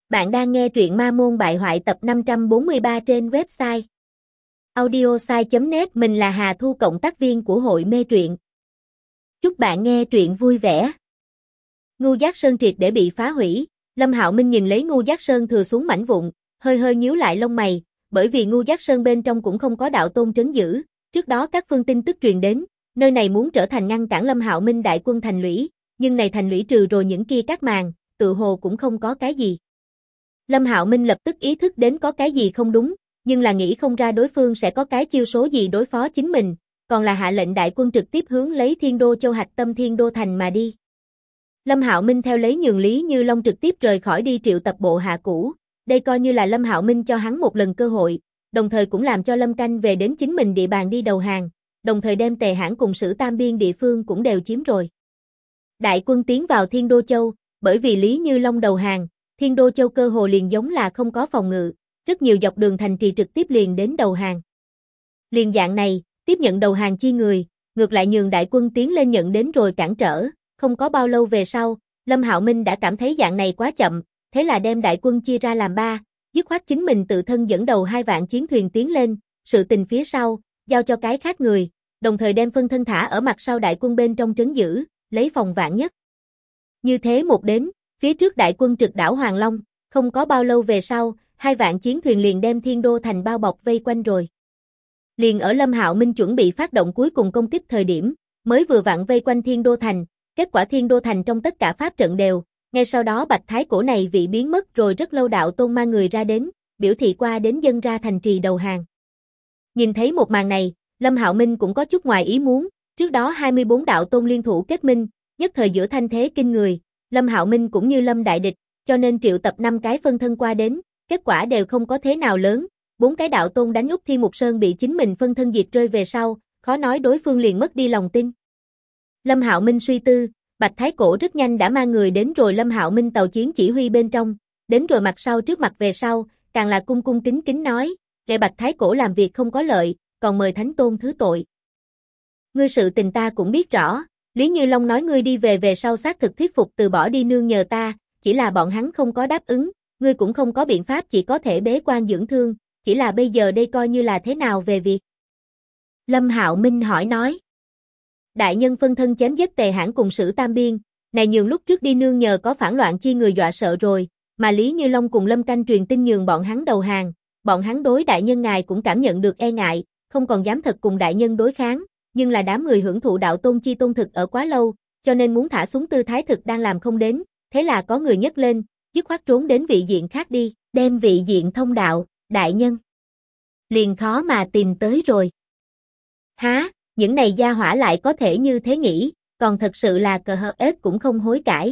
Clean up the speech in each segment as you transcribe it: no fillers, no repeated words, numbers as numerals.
Bạn đang nghe truyện Ma Môn Bại Hoại tập 543 trên website audiosai.net. Mình là Hà Thu, cộng tác viên của hội mê truyện. Chúc bạn nghe truyện vui vẻ. Ngưu Giác Sơn triệt để bị phá hủy. Lâm Hạo Minh nhìn lấy Ngưu Giác Sơn thừa xuống mảnh vụn, hơi nhíu lại lông mày, bởi vì Ngưu Giác Sơn bên trong cũng không có đạo tôn trấn giữ. Trước đó các phương tin tức truyền đến, nơi này muốn trở thành ngăn cản Lâm Hạo Minh đại quân thành lũy, nhưng này thành lũy trừ rồi những kia các màn, tự hồ cũng không có cái gì. Lâm Hạo Minh lập tức ý thức đến có cái gì không đúng, nhưng là nghĩ không ra đối phương sẽ có cái chiêu số gì đối phó chính mình, còn là hạ lệnh đại quân trực tiếp hướng lấy Thiên Đô Châu hạch tâm Thiên Đô thành mà đi. Lâm Hạo Minh theo lấy nhường Lý Như Long trực tiếp rời khỏi đi triệu tập bộ hạ cũ, đây coi như là Lâm Hạo Minh cho hắn một lần cơ hội, đồng thời cũng làm cho Lâm Canh về đến chính mình địa bàn đi đầu hàng, đồng thời đem Tề Hãn cùng Sử Tam Biên địa phương cũng đều chiếm rồi. Đại quân tiến vào Thiên Đô Châu, bởi vì Lý Như Long đầu hàng, Thiên Đô Châu cơ hồ liền giống là không có phòng ngự, rất nhiều dọc đường thành trì trực tiếp liền đến đầu hàng. Liền dạng này, tiếp nhận đầu hàng chi người, ngược lại nhường đại quân tiến lên nhận đến rồi cản trở, không có bao lâu về sau, Lâm Hạo Minh đã cảm thấy dạng này quá chậm, thế là đem đại quân chia ra làm ba, dứt khoát chính mình tự thân dẫn đầu 2 vạn chiến thuyền tiến lên, sự tình phía sau, giao cho cái khác người, đồng thời đem phân thân thả ở mặt sau đại quân bên trong trấn giữ, lấy phòng vạn nhất. Như thế một đến, phía trước đại quân trực đảo Hoàng Long, không có bao lâu về sau, 2 vạn chiến thuyền liền đem Thiên Đô thành bao bọc vây quanh rồi. Liền ở Lâm Hạo Minh chuẩn bị phát động cuối cùng công kích thời điểm, mới vừa vặn vây quanh Thiên Đô thành, kết quả Thiên Đô thành trong tất cả pháp trận đều, ngay sau đó Bạch Thái Cổ này vị biến mất rồi rất lâu đạo tôn mang người ra đến, biểu thị qua đến dân ra thành trì đầu hàng. Nhìn thấy một màn này, Lâm Hạo Minh cũng có chút ngoài ý muốn, trước đó 24 đạo tôn liên thủ kết minh, nhất thời giữa thanh thế kinh người. Lâm Hạo Minh cũng như Lâm đại địch, cho nên triệu tập 5 cái phân thân qua đến, kết quả đều không có thế nào lớn, 4 cái đạo tôn đánh Úc Thiên Mục Sơn bị chính mình phân thân diệt rơi về sau, khó nói đối phương liền mất đi lòng tin. Lâm Hạo Minh suy tư, Bạch Thái Cổ rất nhanh đã mang người đến rồi Lâm Hạo Minh tàu chiến chỉ huy bên trong, đến rồi mặt sau trước mặt về sau, càng là cung cung kính kính nói, để Bạch Thái Cổ làm việc không có lợi, còn mời Thánh Tôn thứ tội. Ngươi sự tình ta cũng biết rõ. Lý Như Long nói ngươi đi về sau xác thực thuyết phục từ bỏ đi nương nhờ ta, chỉ là bọn hắn không có đáp ứng, ngươi cũng không có biện pháp, chỉ có thể bế quan dưỡng thương, chỉ là bây giờ đây coi như là thế nào về việc. Lâm Hạo Minh hỏi nói. Đại nhân phân thân chém giết Tề Hãn cùng Sử Tam Biên, này nhường lúc trước đi nương nhờ có phản loạn chi người dọa sợ rồi, mà Lý Như Long cùng Lâm Canh truyền tin nhường bọn hắn đầu hàng, bọn hắn đối đại nhân ngài cũng cảm nhận được e ngại, không còn dám thật cùng đại nhân đối kháng. Nhưng là đám người hưởng thụ đạo tôn chi tôn thực ở quá lâu, cho nên muốn thả xuống tư thái thực đang làm không đến, thế là có người nhấc lên, dứt khoát trốn đến vị diện khác đi, đem vị diện thông đạo, đại nhân. Liền khó mà tìm tới rồi. Há, những này gia hỏa lại có thể như thế nghĩ, còn thật sự là cờ hờ ết cũng không hối cải.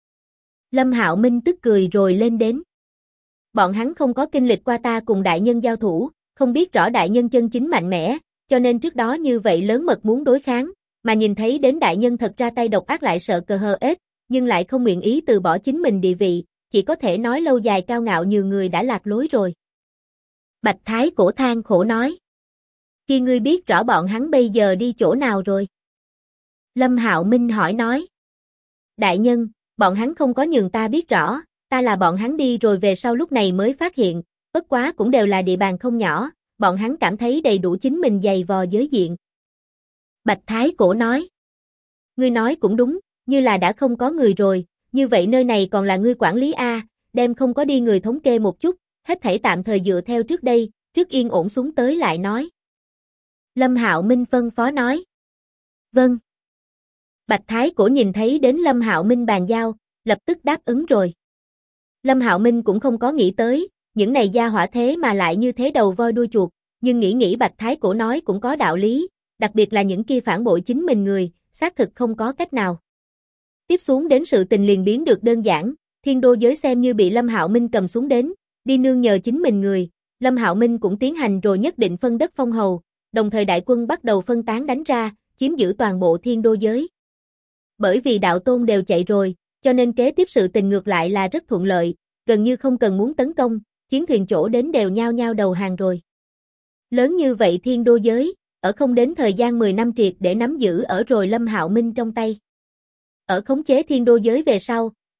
Lâm Hạo Minh tức cười rồi lên đến. Bọn hắn không có kinh lịch qua ta cùng đại nhân giao thủ, không biết rõ đại nhân chân chính mạnh mẽ, cho nên trước đó như vậy lớn mật muốn đối kháng, mà nhìn thấy đến đại nhân thật ra tay độc ác lại sợ cờ hờ ết, nhưng lại không nguyện ý từ bỏ chính mình địa vị, chỉ có thể nói lâu dài cao ngạo nhiều người đã lạc lối rồi. Bạch Thái Cổ than khổ nói. Khi ngươi biết rõ bọn hắn bây giờ đi chỗ nào rồi? Lâm Hạo Minh hỏi nói. Đại nhân, bọn hắn không có nhường ta biết rõ, ta là bọn hắn đi rồi về sau lúc này mới phát hiện, bất quá cũng đều là địa bàn không nhỏ. Bọn hắn cảm thấy đầy đủ chính mình giày vò giới diện. Bạch Thái Cổ nói. Ngươi nói cũng đúng, như là đã không có người rồi, như vậy nơi này còn là ngươi quản lý A, đem không có đi người thống kê một chút, hết thảy tạm thời dựa theo trước đây, trước yên ổn xuống tới lại nói. Lâm Hạo Minh phân phó nói. Vâng. Bạch Thái Cổ nhìn thấy đến Lâm Hạo Minh bàn giao, lập tức đáp ứng rồi. Lâm Hạo Minh cũng không có nghĩ tới, những này gia hỏa thế mà lại như thế đầu voi đuôi chuột, nhưng nghĩ Bạch Thái Cổ nói cũng có đạo lý, đặc biệt là những kia phản bội chính mình người, xác thực không có cách nào. Tiếp xuống đến sự tình liền biến được đơn giản, Thiên Đô giới xem như bị Lâm Hạo Minh cầm xuống đến, đi nương nhờ chính mình người, Lâm Hạo Minh cũng tiến hành rồi nhất định phân đất phong hầu, đồng thời đại quân bắt đầu phân tán đánh ra, chiếm giữ toàn bộ Thiên Đô giới. Bởi vì đạo tôn đều chạy rồi, cho nên kế tiếp sự tình ngược lại là rất thuận lợi, gần như không cần muốn tấn công. Chiến thuyền chỗ đến đều nhao nhao đầu hàng rồi. Lớn như vậy Thiên Đô giới, ở không đến thời gian 10 năm triệt để nắm giữ ở rồi Lâm Hạo Minh trong tay. Ở khống chế Thiên Đô giới về sau,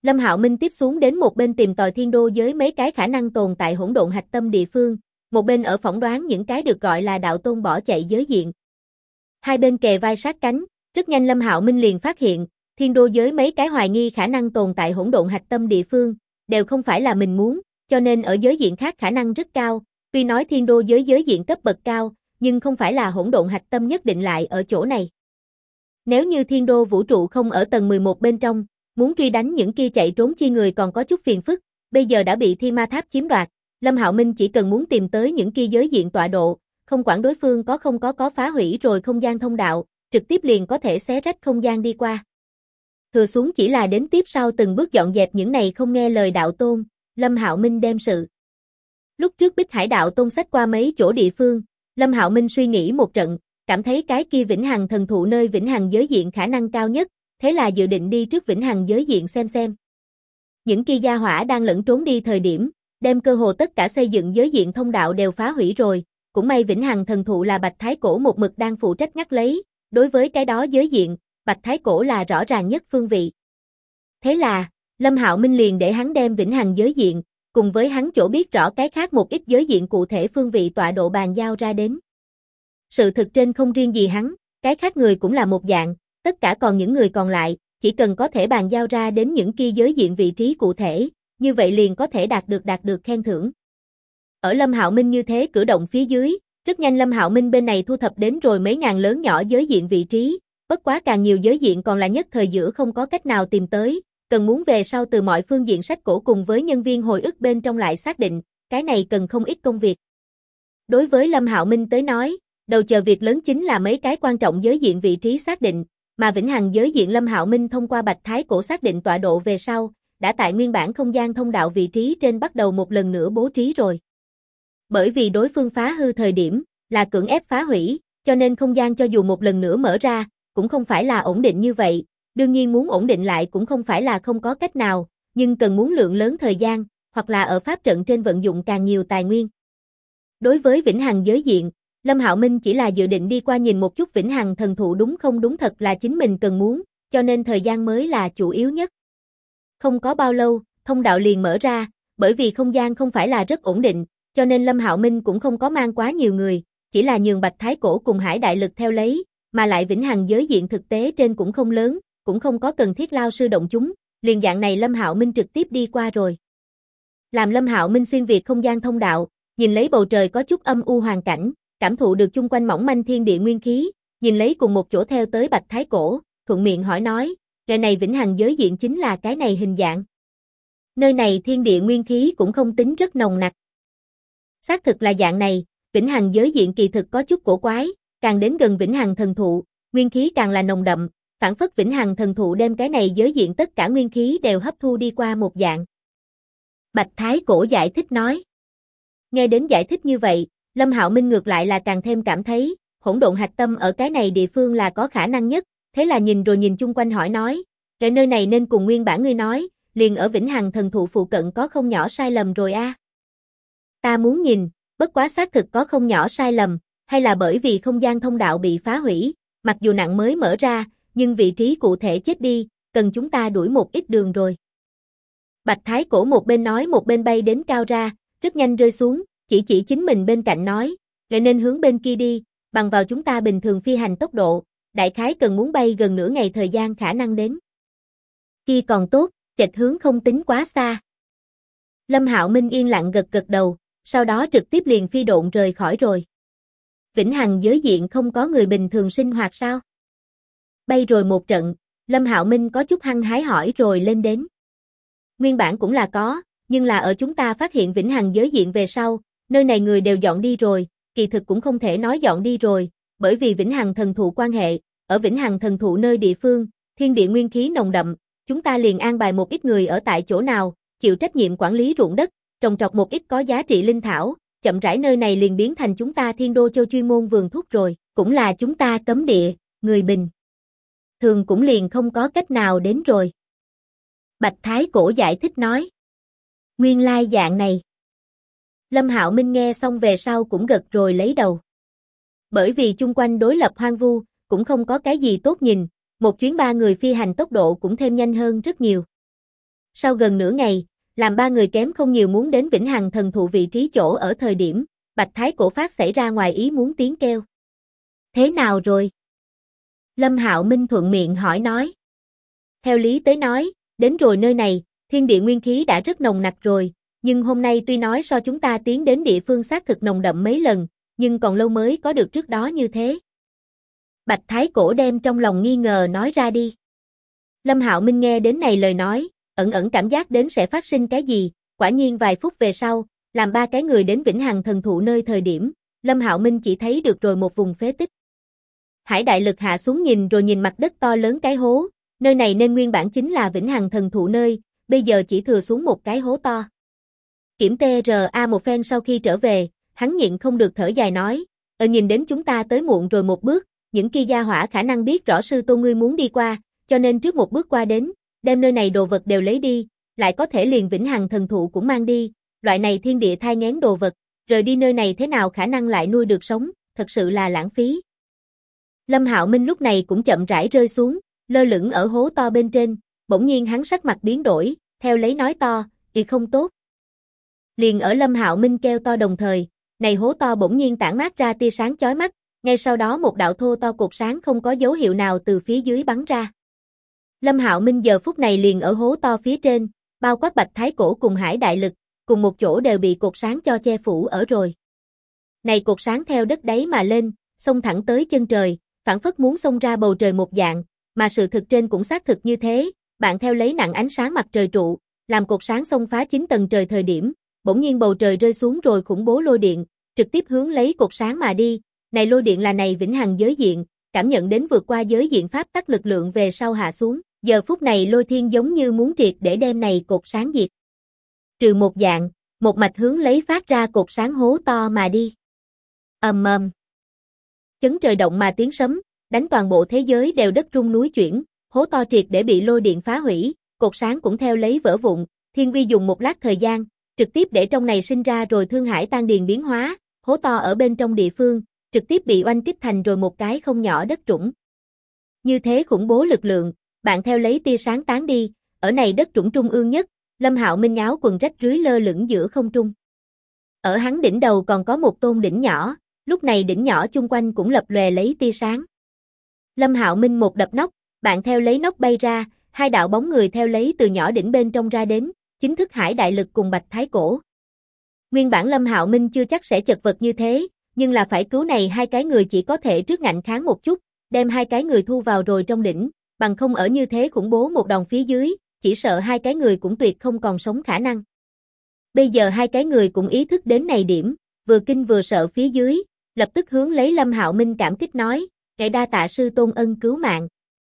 Lâm Hạo Minh tiếp xuống đến một bên tìm tòi thiên đô giới mấy cái khả năng tồn tại hỗn độn hạch tâm địa phương, một bên ở phỏng đoán những cái được gọi là đạo tôn bỏ chạy giới diện. Hai bên kề vai sát cánh, rất nhanh Lâm Hạo Minh liền phát hiện, thiên đô giới mấy cái hoài nghi khả năng tồn tại hỗn độn hạch tâm địa phương, đều không phải là mình muốn, cho nên ở giới diện khác khả năng rất cao, tuy nói thiên đô giới giới diện cấp bậc cao, nhưng không phải là hỗn độn hạch tâm nhất định lại ở chỗ này. Nếu như thiên đô vũ trụ không ở tầng 11 bên trong, muốn truy đánh những kia chạy trốn chi người còn có chút phiền phức, bây giờ đã bị Thiên Ma Tháp chiếm đoạt, Lâm Hạo Minh chỉ cần muốn tìm tới những kia giới diện tọa độ, không quản đối phương có không có phá hủy rồi không gian thông đạo, trực tiếp liền có thể xé rách không gian đi qua. Thừa xuống chỉ là đến tiếp sau từng bước dọn dẹp những này không nghe lời đạo tôn, Lâm Hạo Minh đem sự. Lúc trước Bích Hải đạo tôn sách qua mấy chỗ địa phương, Lâm Hạo Minh suy nghĩ một trận, cảm thấy cái kia Vĩnh Hằng thần thụ nơi Vĩnh Hằng giới diện khả năng cao nhất, thế là dự định đi trước Vĩnh Hằng giới diện xem. Những kia gia hỏa đang lẫn trốn đi thời điểm, đem cơ hồ tất cả xây dựng giới diện thông đạo đều phá hủy rồi, cũng may Vĩnh Hằng thần thụ là Bạch Thái Cổ một mực đang phụ trách ngắt lấy, đối với cái đó giới diện, Bạch Thái Cổ là rõ ràng nhất phương vị. Thế là, Lâm Hạo Minh liền để hắn đem Vĩnh Hằng giới diện, cùng với hắn chỗ biết rõ cái khác một ít giới diện cụ thể phương vị tọa độ bàn giao ra đến. Sự thực trên không riêng gì hắn, cái khác người cũng là một dạng, tất cả còn những người còn lại, chỉ cần có thể bàn giao ra đến những kia giới diện vị trí cụ thể, như vậy liền có thể đạt được khen thưởng. Ở Lâm Hạo Minh như thế cử động phía dưới, rất nhanh Lâm Hạo Minh bên này thu thập đến rồi mấy ngàn lớn nhỏ giới diện vị trí, bất quá càng nhiều giới diện còn là nhất thời giữa không có cách nào tìm tới, cần muốn về sau từ mọi phương diện sách cổ cùng với nhân viên hồi ức bên trong lại xác định, cái này cần không ít công việc. Đối với Lâm Hạo Minh tới nói, đầu chờ việc lớn chính là mấy cái quan trọng giới diện vị trí xác định, mà Vĩnh Hằng giới diện Lâm Hạo Minh thông qua Bạch Thái Cổ xác định tọa độ về sau, đã tại nguyên bản không gian thông đạo vị trí trên bắt đầu một lần nữa bố trí rồi. Bởi vì đối phương phá hư thời điểm, là cưỡng ép phá hủy, cho nên không gian cho dù một lần nữa mở ra, cũng không phải là ổn định như vậy, đương nhiên muốn ổn định lại cũng không phải là không có cách nào, nhưng cần muốn lượng lớn thời gian, hoặc là ở pháp trận trên vận dụng càng nhiều tài nguyên. Đối với Vĩnh Hằng giới diện, Lâm Hạo Minh chỉ là dự định đi qua nhìn một chút Vĩnh Hằng thần thụ đúng không đúng thật là chính mình cần muốn, cho nên thời gian mới là chủ yếu nhất. Không có bao lâu, thông đạo liền mở ra, bởi vì không gian không phải là rất ổn định, cho nên Lâm Hạo Minh cũng không có mang quá nhiều người, chỉ là nhường Bạch Thái Cổ cùng Hải Đại Lực theo lấy, mà lại Vĩnh Hằng giới diện thực tế trên cũng không lớn, cũng không có cần thiết lao sư động chúng, liền dạng này Lâm Hạo Minh trực tiếp đi qua rồi. Làm Lâm Hạo Minh xuyên việt không gian thông đạo, nhìn lấy bầu trời có chút âm u hoàn cảnh, cảm thụ được chung quanh mỏng manh thiên địa nguyên khí, nhìn lấy cùng một chỗ theo tới Bạch Thái Cổ, thuận miệng hỏi nói, cái này Vĩnh Hằng giới diện chính là cái này hình dạng. Nơi này thiên địa nguyên khí cũng không tính rất nồng nặc. Xác thực là dạng này, Vĩnh Hằng giới diện kỳ thực có chút cổ quái, càng đến gần Vĩnh Hằng thần thụ, nguyên khí càng là nồng đậm, phản phất Vĩnh Hằng thần thụ đem cái này giới diện tất cả nguyên khí đều hấp thu đi qua một dạng. Bạch Thái Cổ giải thích nói. Nghe đến giải thích như vậy, Lâm Hạo Minh ngược lại là càng thêm cảm thấy, hỗn độn hạch tâm ở cái này địa phương là có khả năng nhất, thế là nhìn rồi nhìn chung quanh hỏi nói, cái nơi này nên cùng nguyên bản ngươi nói, liền ở Vĩnh Hằng thần thụ phụ cận có không nhỏ sai lầm rồi a. Ta muốn nhìn, bất quá xác thực có không nhỏ sai lầm, hay là bởi vì không gian thông đạo bị phá hủy, mặc dù nặng mới mở ra, nhưng vị trí cụ thể chết đi, cần chúng ta đuổi một ít đường rồi. Bạch Thái Cổ một bên nói một bên bay đến cao ra, rất nhanh rơi xuống, chỉ chính mình bên cạnh nói, vậy nên hướng bên kia đi, bằng vào chúng ta bình thường phi hành tốc độ, đại khái cần muốn bay gần nửa ngày thời gian khả năng đến. Kia còn tốt, chệch hướng không tính quá xa. Lâm Hạo Minh yên lặng gật đầu, sau đó trực tiếp liền phi độn rời khỏi rồi. Vĩnh Hằng giới diện không có người bình thường sinh hoạt sao? Bay rồi một trận, Lâm Hạo Minh có chút hăng hái hỏi rồi lên đến. Nguyên bản cũng là có, nhưng là ở chúng ta phát hiện Vĩnh Hằng giới diện về sau, nơi này người đều dọn đi rồi, kỳ thực cũng không thể nói dọn đi rồi, bởi vì Vĩnh Hằng thần thụ quan hệ, ở Vĩnh Hằng thần thụ nơi địa phương, thiên địa nguyên khí nồng đậm, chúng ta liền an bài một ít người ở tại chỗ nào, chịu trách nhiệm quản lý ruộng đất, trồng trọt một ít có giá trị linh thảo, chậm rãi nơi này liền biến thành chúng ta Thiên Đô Châu chuyên môn vườn thuốc rồi, cũng là chúng ta cấm địa, người bình thường cũng liền không có cách nào đến rồi. Bạch Thái Cổ giải thích nói. Nguyên lai dạng này. Lâm Hạo Minh nghe xong về sau cũng gật rồi lấy đầu. Bởi vì chung quanh đối lập hoang vu, cũng không có cái gì tốt nhìn, một chuyến 3 người phi hành tốc độ cũng thêm nhanh hơn rất nhiều. Sau gần nửa ngày, làm ba người kém không nhiều muốn đến Vĩnh Hằng Thần Thụ vị trí chỗ ở thời điểm, Bạch Thái Cổ phát xảy ra ngoài ý muốn tiếng kêu. Thế nào rồi? Lâm Hạo Minh thuận miệng hỏi nói. Theo lý tới nói, đến rồi nơi này, thiên địa nguyên khí đã rất nồng nặc rồi, nhưng hôm nay tuy nói so chúng ta tiến đến địa phương xác thực nồng đậm mấy lần, nhưng còn lâu mới có được trước đó như thế. Bạch Thái Cổ đem trong lòng nghi ngờ nói ra đi. Lâm Hạo Minh nghe đến này lời nói, ẩn ẩn cảm giác đến sẽ phát sinh cái gì, quả nhiên vài phút về sau, làm ba cái người đến Vĩnh Hằng Thần Thụ nơi thời điểm, Lâm Hạo Minh chỉ thấy được rồi một vùng phế tích. Hải đại lực hạ xuống nhìn rồi nhìn mặt đất to lớn cái hố, nơi này nên nguyên bản chính là Vĩnh Hằng Thần Thụ nơi, bây giờ chỉ thừa xuống một cái hố to. Kiểm TRA một phen sau khi trở về, hắn nhịn không được thở dài nói, nhìn đến chúng ta tới muộn rồi một bước, những kia gia hỏa khả năng biết rõ sư tôn ngươi muốn đi qua, cho nên trước một bước qua đến, đem nơi này đồ vật đều lấy đi, lại có thể liền Vĩnh Hằng Thần Thụ cũng mang đi, loại này thiên địa thai nghén đồ vật, rời đi nơi này thế nào khả năng lại nuôi được sống, thật sự là lãng phí. Lâm Hạo Minh lúc này cũng chậm rãi rơi xuống, lơ lửng ở hố to bên trên, bỗng nhiên hắn sắc mặt biến đổi, theo lấy nói to, không tốt. Liền ở Lâm Hạo Minh kêu to đồng thời, này hố to bỗng nhiên tản mát ra tia sáng chói mắt, ngay sau đó một đạo thô to cột sáng không có dấu hiệu nào từ phía dưới bắn ra. Lâm Hạo Minh giờ phút này liền ở hố to phía trên, bao quát Bạch Thái Cổ cùng Hải đại lực, cùng một chỗ đều bị cột sáng cho che phủ ở rồi. Này cột sáng theo đất đáy mà lên, xông thẳng tới chân trời, phảng phất muốn xông ra bầu trời một dạng, mà sự thực trên cũng xác thực như thế, bạn theo lấy nặng ánh sáng mặt trời trụ, làm cột sáng xông phá 9 tầng trời thời điểm, bỗng nhiên bầu trời rơi xuống rồi khủng bố lôi điện, trực tiếp hướng lấy cột sáng mà đi, này lôi điện là này vĩnh hằng giới diện, cảm nhận đến vượt qua giới diện pháp tắc lực lượng về sau hạ xuống, giờ phút này lôi thiên giống như muốn triệt để đem này cột sáng diệt. Trừ một dạng, một mạch hướng lấy phát ra cột sáng hố to mà đi. Ầm ầm. Chấn trời động mà tiếng sấm, đánh toàn bộ thế giới đều đất rung núi chuyển, hố to triệt để bị lôi điện phá hủy, cột sáng cũng theo lấy vỡ vụn, Thiên Vi dùng một lát thời gian, trực tiếp để trong này sinh ra rồi thương hải tan điền biến hóa, hố to ở bên trong địa phương, trực tiếp bị oanh kích thành rồi một cái không nhỏ đất trũng. Như thế khủng bố lực lượng, bạn theo lấy tia sáng tán đi, ở này đất trũng trung ương nhất, Lâm Hạo Minh áo quần rách rưới lơ lửng giữa không trung. Ở hắn đỉnh đầu còn có một tôn đỉnh nhỏ, lúc này đỉnh nhỏ chung quanh cũng lập lòe lấy tia sáng. Lâm Hạo Minh một đập nóc, bạn theo lấy nóc bay ra, hai đạo bóng người theo lấy từ nhỏ đỉnh bên trong ra đến, chính thức Hải đại lực cùng Bạch Thái Cổ. Nguyên bản Lâm Hạo Minh chưa chắc sẽ chật vật như thế, nhưng là phải cứu này hai cái người chỉ có thể trước ngạnh kháng một chút, đem hai cái người thu vào rồi trong đỉnh, bằng không ở như thế khủng bố một đòn phía dưới, chỉ sợ hai cái người cũng tuyệt không còn sống khả năng. Bây giờ hai cái người cũng ý thức đến này điểm, vừa kinh vừa sợ phía dưới, lập tức hướng lấy Lâm Hạo Minh cảm kích nói, ngài đa tạ sư tôn ân cứu mạng.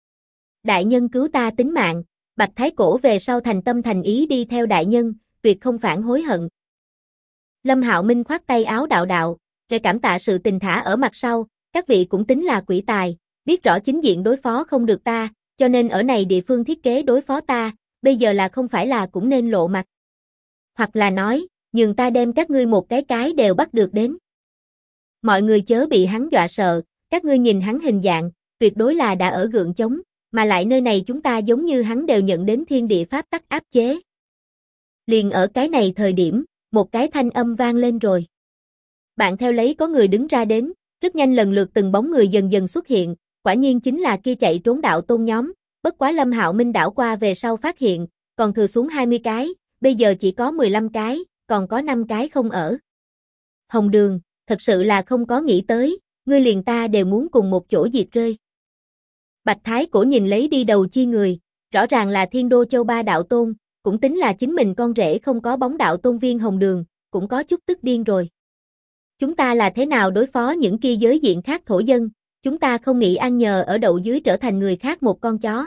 Đại nhân cứu ta tính mạng, Bạch Thái Cổ về sau thành tâm thành ý đi theo đại nhân, tuyệt không phản hối hận. Lâm Hạo Minh khoát tay áo đạo đạo, ngài cảm tạ sự tình thả ở mặt sau, các vị cũng tính là quỷ tài, biết rõ chính diện đối phó không được ta, cho nên ở này địa phương thiết kế đối phó ta, bây giờ là không phải là cũng nên lộ mặt. Hoặc là nói, nhường ta đem các ngươi một cái đều bắt được đến. Mọi người chớ bị hắn dọa sợ, các ngươi nhìn hắn hình dạng, tuyệt đối là đã ở gượng chống, mà lại nơi này chúng ta giống như hắn đều nhận đến thiên địa pháp tắc áp chế. Liền ở cái này thời điểm, một cái thanh âm vang lên rồi. Bạn theo lấy có người đứng ra đến, rất nhanh lần lượt từng bóng người dần dần xuất hiện, quả nhiên chính là kia chạy trốn đạo tôn nhóm, bất quá Lâm Hạo Minh đảo qua về sau phát hiện, còn thừa xuống 20 cái, bây giờ chỉ có 15 cái, còn có 5 cái không ở. Hồng Đường, thật sự là không có nghĩ tới, ngươi liền ta đều muốn cùng một chỗ diệt rơi. Bạch Thái Cổ nhìn lấy đi đầu chi người, rõ ràng là Thiên Đô Châu Ba đạo tôn, cũng tính là chính mình con rể không có bóng đạo tôn viên Hồng Đường, cũng có chút tức điên rồi. Chúng ta là thế nào đối phó những kia giới diện khác thổ dân, chúng ta không nghĩ ăn nhờ ở đậu dưới trở thành người khác một con chó.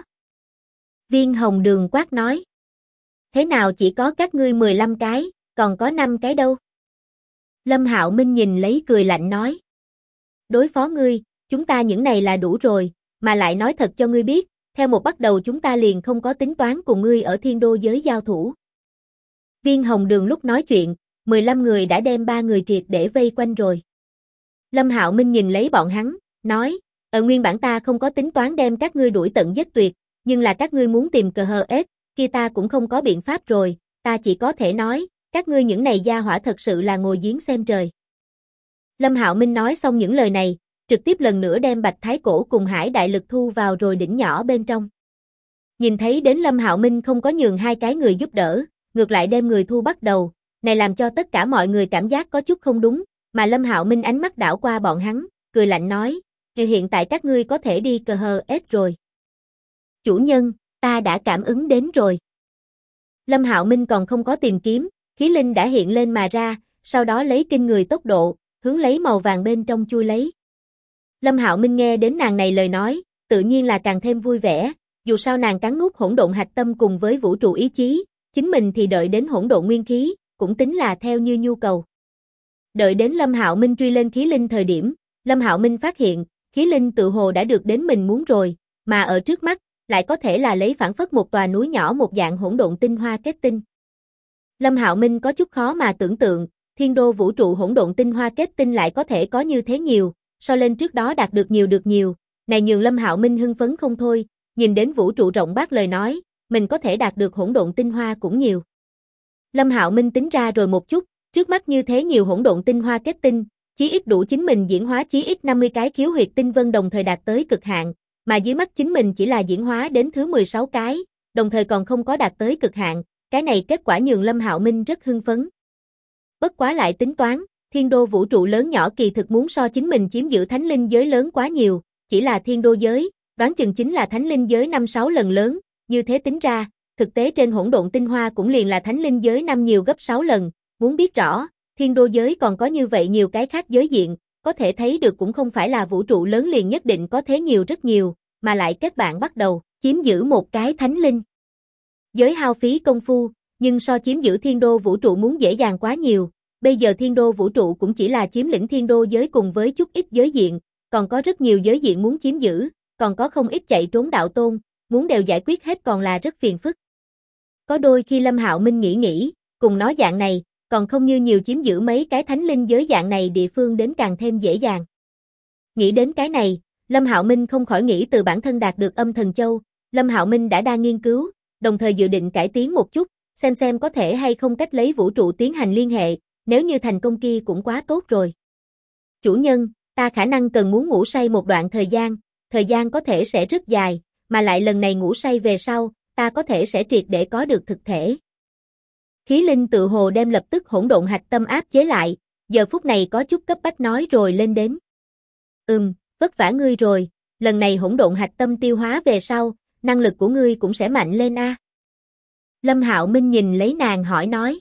Viên Hồng Đường quát nói. Thế nào chỉ có các ngươi 15 cái, còn có 5 cái đâu? Lâm Hạo Minh nhìn lấy cười lạnh nói. Đối phó ngươi, chúng ta những này là đủ rồi, mà lại nói thật cho ngươi biết, theo một bắt đầu chúng ta liền không có tính toán cùng ngươi ở Thiên Đô giới giao thủ. Viên Hồng Đường lúc nói chuyện, 15 người đã đem 3 người triệt để vây quanh rồi. Lâm Hạo Minh nhìn lấy bọn hắn, nói, nguyên bản ta không có tính toán đem các ngươi đuổi tận giết tuyệt, nhưng là các ngươi muốn tìm cờ hờ ết, kia ta cũng không có biện pháp rồi, ta chỉ có thể nói, các ngươi những này gia hỏa thật sự là ngồi giếng xem trời. Lâm Hạo Minh nói xong những lời này, trực tiếp lần nữa đem Bạch Thái Cổ cùng Hải Đại Lực thu vào rồi đỉnh nhỏ bên trong. Nhìn thấy đến Lâm Hạo Minh không có nhường hai cái người giúp đỡ, ngược lại đem người thu bắt đầu, này làm cho tất cả mọi người cảm giác có chút không đúng, mà Lâm Hạo Minh ánh mắt đảo qua bọn hắn, cười lạnh nói, hiện tại các ngươi có thể đi cờ hờ ết rồi. Chủ nhân, ta đã cảm ứng đến rồi. Lâm Hạo Minh còn không có tìm kiếm, khí linh đã hiện lên mà ra, sau đó lấy kinh người tốc độ, hướng lấy màu vàng bên trong chui lấy. Lâm Hạo Minh nghe đến nàng này lời nói, tự nhiên là càng thêm vui vẻ, dù sao nàng cắn nuốt hỗn độn hạch tâm cùng với vũ trụ ý chí, chính mình thì đợi đến hỗn độn nguyên khí, cũng tính là theo như nhu cầu. Đợi đến Lâm Hạo Minh truy lên khí linh thời điểm, Lâm Hạo Minh phát hiện, khí linh tự hồ đã được đến mình muốn rồi, mà ở trước mắt, lại có thể là lấy phản phất một tòa núi nhỏ một dạng hỗn độn tinh hoa kết tinh. Lâm Hạo Minh có chút khó mà tưởng tượng, thiên đô vũ trụ hỗn độn tinh hoa kết tinh lại có thể có như thế nhiều, so lên trước đó đạt được nhiều, này nhường Lâm Hạo Minh hưng phấn không thôi, nhìn đến vũ trụ rộng bác lời nói, mình có thể đạt được hỗn độn tinh hoa cũng nhiều. Lâm Hạo Minh tính ra rồi một chút, trước mắt như thế nhiều hỗn độn tinh hoa kết tinh, chí ít đủ chính mình diễn hóa chí ít 50 cái khiếu huyệt tinh vân đồng thời đạt tới cực hạn, mà dưới mắt chính mình chỉ là diễn hóa đến thứ 16 cái, đồng thời còn không có đạt tới cực hạn, cái này kết quả nhường Lâm Hạo Minh rất hưng phấn. Bất quá lại tính toán, thiên đô vũ trụ lớn nhỏ kỳ thực muốn so chính mình chiếm giữ thánh linh giới lớn quá nhiều, chỉ là thiên đô giới, đoán chừng chính là thánh linh giới 5-6 lần lớn, như thế tính ra, thực tế trên hỗn độn tinh hoa cũng liền là thánh linh giới 5 nhiều gấp 6 lần, muốn biết rõ, thiên đô giới còn có như vậy nhiều cái khác giới diện, có thể thấy được cũng không phải là vũ trụ lớn liền nhất định có thế nhiều rất nhiều, mà lại kết bạn bắt đầu, chiếm giữ một cái thánh linh. Giới hao phí công phu, nhưng so chiếm giữ thiên đô vũ trụ muốn dễ dàng quá nhiều, bây giờ thiên đô vũ trụ cũng chỉ là chiếm lĩnh thiên đô giới cùng với chút ít giới diện, còn có rất nhiều giới diện muốn chiếm giữ, còn có không ít chạy trốn đạo tôn, muốn đều giải quyết hết còn là rất phiền phức. Có đôi khi Lâm Hạo Minh nghĩ, cùng nó dạng này, còn không như nhiều chiếm giữ mấy cái thánh linh giới dạng này địa phương đến càng thêm dễ dàng. Nghĩ đến cái này, Lâm Hạo Minh không khỏi nghĩ từ bản thân đạt được âm thần châu, Lâm Hạo Minh đã đang nghiên cứu, đồng thời dự định cải tiến một chút, xem có thể hay không cách lấy vũ trụ tiến hành liên hệ, nếu như thành công kia cũng quá tốt rồi. Chủ nhân, ta khả năng cần muốn ngủ say một đoạn thời gian có thể sẽ rất dài, mà lại lần này ngủ say về sau, ta có thể sẽ triệt để có được thực thể. Khí linh tự hồ đem lập tức hỗn độn hạch tâm áp chế lại, giờ phút này có chút cấp bách nói rồi lên đến. Vất vả ngươi rồi, lần này hỗn độn hạch tâm tiêu hóa về sau, năng lực của ngươi cũng sẽ mạnh lên a. Lâm Hạo Minh nhìn lấy nàng hỏi nói.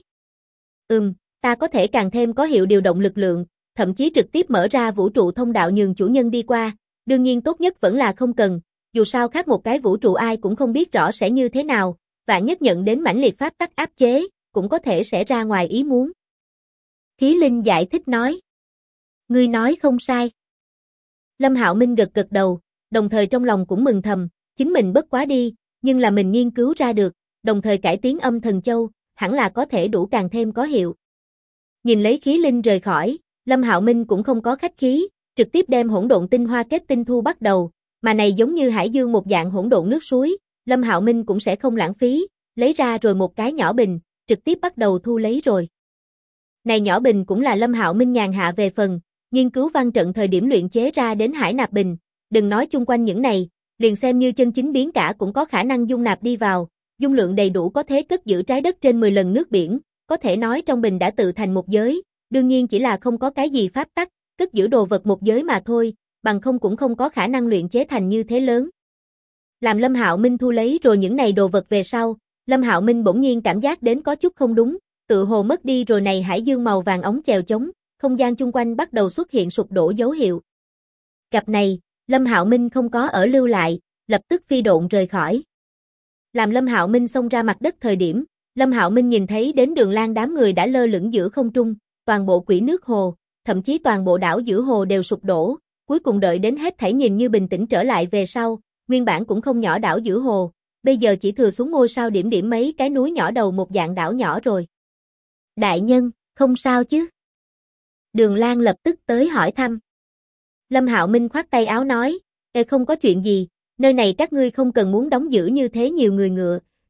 Ta có thể càng thêm có hiệu điều động lực lượng, thậm chí trực tiếp mở ra vũ trụ thông đạo nhường chủ nhân đi qua, đương nhiên tốt nhất vẫn là không cần, dù sao khác một cái vũ trụ ai cũng không biết rõ sẽ như thế nào, vạn nhất nhận đến mãnh liệt pháp tắc áp chế, cũng có thể sẽ ra ngoài ý muốn. Khí linh giải thích nói. Ngươi nói không sai. Lâm Hạo Minh gật đầu, đồng thời trong lòng cũng mừng thầm, chính mình bất quá đi, nhưng là mình nghiên cứu ra được, đồng thời cải tiến âm thần châu, hẳn là có thể đủ càng thêm có hiệu. Nhìn lấy khí linh rời khỏi, Lâm Hạo Minh cũng không có khách khí, trực tiếp đem hỗn độn tinh hoa kết tinh thu bắt đầu, mà này giống như hải dương một dạng hỗn độn nước suối, Lâm Hạo Minh cũng sẽ không lãng phí, lấy ra rồi một cái nhỏ bình, trực tiếp bắt đầu thu lấy rồi. Này nhỏ bình cũng là Lâm Hạo Minh nhàn hạ về phần, nghiên cứu văn trận thời điểm luyện chế ra đến hải nạp bình, đừng nói chung quanh những này, liền xem như chân chính biến cả cũng có khả năng dung nạp đi vào, dung lượng đầy đủ có thế cất giữ trái đất trên 10 lần nước biển, có thể nói trong bình đã tự thành một giới, đương nhiên chỉ là không có cái gì pháp tắc, cất giữ đồ vật một giới mà thôi, bằng không cũng không có khả năng luyện chế thành như thế lớn. Làm Lâm Hạo Minh thu lấy rồi những này đồ vật về sau, Lâm Hạo Minh bỗng nhiên cảm giác đến có chút không đúng, tự hồ mất đi rồi này hải dương màu vàng ống chèo chống, không gian chung quanh bắt đầu xuất hiện sụp đổ dấu hiệu. Gặp này, Lâm Hạo Minh không có ở lưu lại, lập tức phi độn rời khỏi. Làm Lâm Hạo Minh xông ra mặt đất thời điểm, Lâm Hạo Minh nhìn thấy đến Đường Lan đám người đã lơ lửng giữa không trung, toàn bộ quỹ nước hồ, thậm chí toàn bộ đảo giữa hồ đều sụp đổ, cuối cùng đợi đến hết thảy nhìn như bình tĩnh trở lại về sau, nguyên bản cũng không nhỏ đảo giữa hồ, bây giờ chỉ thừa xuống ngôi sao điểm điểm mấy cái núi nhỏ đầu một dạng đảo nhỏ rồi. Đại nhân, không sao chứ? Đường Lan lập tức tới hỏi thăm. Lâm Hạo Minh khoát tay áo nói, không có chuyện gì, nơi này các ngươi không cần muốn đóng giữ như thế nhiều người ngựa,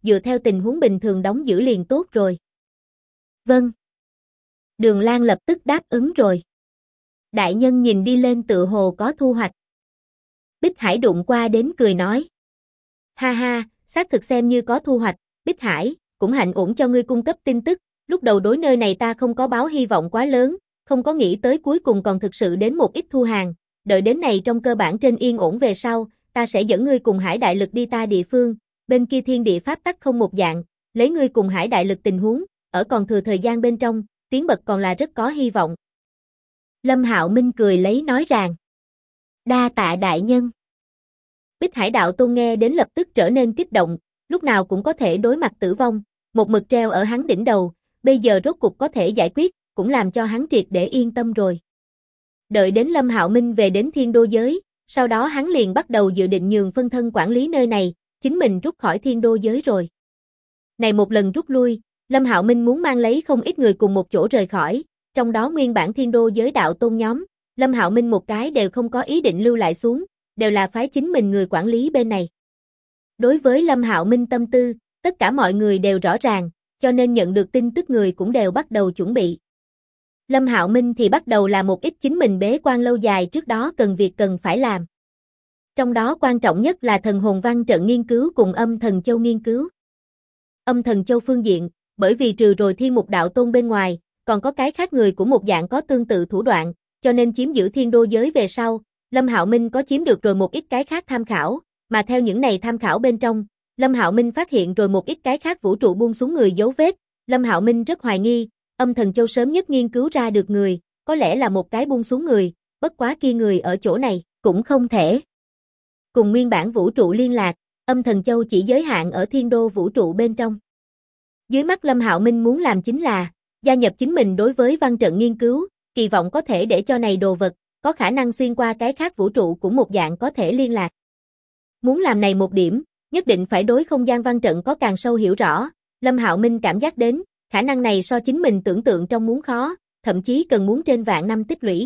dựa theo tình huống bình thường đóng giữ liền tốt rồi. Vâng. Đường Lan lập tức đáp ứng rồi. Đại nhân nhìn đi lên tựa hồ có thu hoạch. Bích Hải đụng qua đến cười nói. Ha ha, xác thực xem như có thu hoạch, Bích Hải, cũng hạnh ổn cho ngươi cung cấp tin tức, lúc đầu đối nơi này ta không có báo hy vọng quá lớn, không có nghĩ tới cuối cùng còn thực sự đến một ít thu hàng, đợi đến này trong cơ bản trên yên ổn về sau, ta sẽ dẫn ngươi cùng Hải Đại Lực đi ta địa phương, bên kia thiên địa pháp tắc không một dạng, lấy ngươi cùng Hải Đại Lực tình huống, ở còn thừa thời gian bên trong, tiến bậc còn là rất có hy vọng. Lâm Hạo Minh cười lấy nói rằng, đa tạ đại nhân. Bích Hải Đạo Tôn nghe đến lập tức trở nên kích động, lúc nào cũng có thể đối mặt tử vong, một mực treo ở hắn đỉnh đầu, bây giờ rốt cục có thể giải quyết, cũng làm cho hắn triệt để yên tâm rồi. Đợi đến Lâm Hạo Minh về đến Thiên Đô giới, sau đó hắn liền bắt đầu dự định nhường phân thân quản lý nơi này, chính mình rút khỏi Thiên Đô giới rồi. Này một lần rút lui, Lâm Hạo Minh muốn mang lấy không ít người cùng một chỗ rời khỏi, trong đó nguyên bản Thiên Đô giới đạo tôn nhóm, Lâm Hạo Minh một cái đều không có ý định lưu lại xuống, đều là phái chính mình người quản lý bên này. Đối với Lâm Hạo Minh tâm tư, tất cả mọi người đều rõ ràng, cho nên nhận được tin tức người cũng đều bắt đầu chuẩn bị. Lâm Hạo Minh thì bắt đầu làm một ít chính mình bế quan lâu dài trước đó cần việc cần phải làm. Trong đó quan trọng nhất là thần hồn văn trận nghiên cứu cùng âm thần châu nghiên cứu. Âm thần châu phương diện, bởi vì trừ rồi Thiên Mục Đạo Tôn bên ngoài, còn có cái khác người của một dạng có tương tự thủ đoạn, cho nên chiếm giữ Thiên Đô giới về sau, Lâm Hạo Minh có chiếm được rồi một ít cái khác tham khảo, mà theo những này tham khảo bên trong, Lâm Hạo Minh phát hiện rồi một ít cái khác vũ trụ buông xuống người dấu vết, Lâm Hạo Minh rất hoài nghi, âm thần châu sớm nhất nghiên cứu ra được người, có lẽ là một cái buông xuống người, bất quá kia người ở chỗ này, cũng không thể. Cùng nguyên bản vũ trụ liên lạc, âm thần châu chỉ giới hạn ở Thiên Đô vũ trụ bên trong. Dưới mắt Lâm Hạo Minh muốn làm chính là, gia nhập chính mình đối với văn trận nghiên cứu, kỳ vọng có thể để cho này đồ vật, có khả năng xuyên qua cái khác vũ trụ cũng một dạng có thể liên lạc. Muốn làm này một điểm, nhất định phải đối không gian văn trận có càng sâu hiểu rõ, Lâm Hạo Minh cảm giác đến, khả năng này so chính mình tưởng tượng trong muốn khó, thậm chí cần muốn trên vạn năm tích lũy.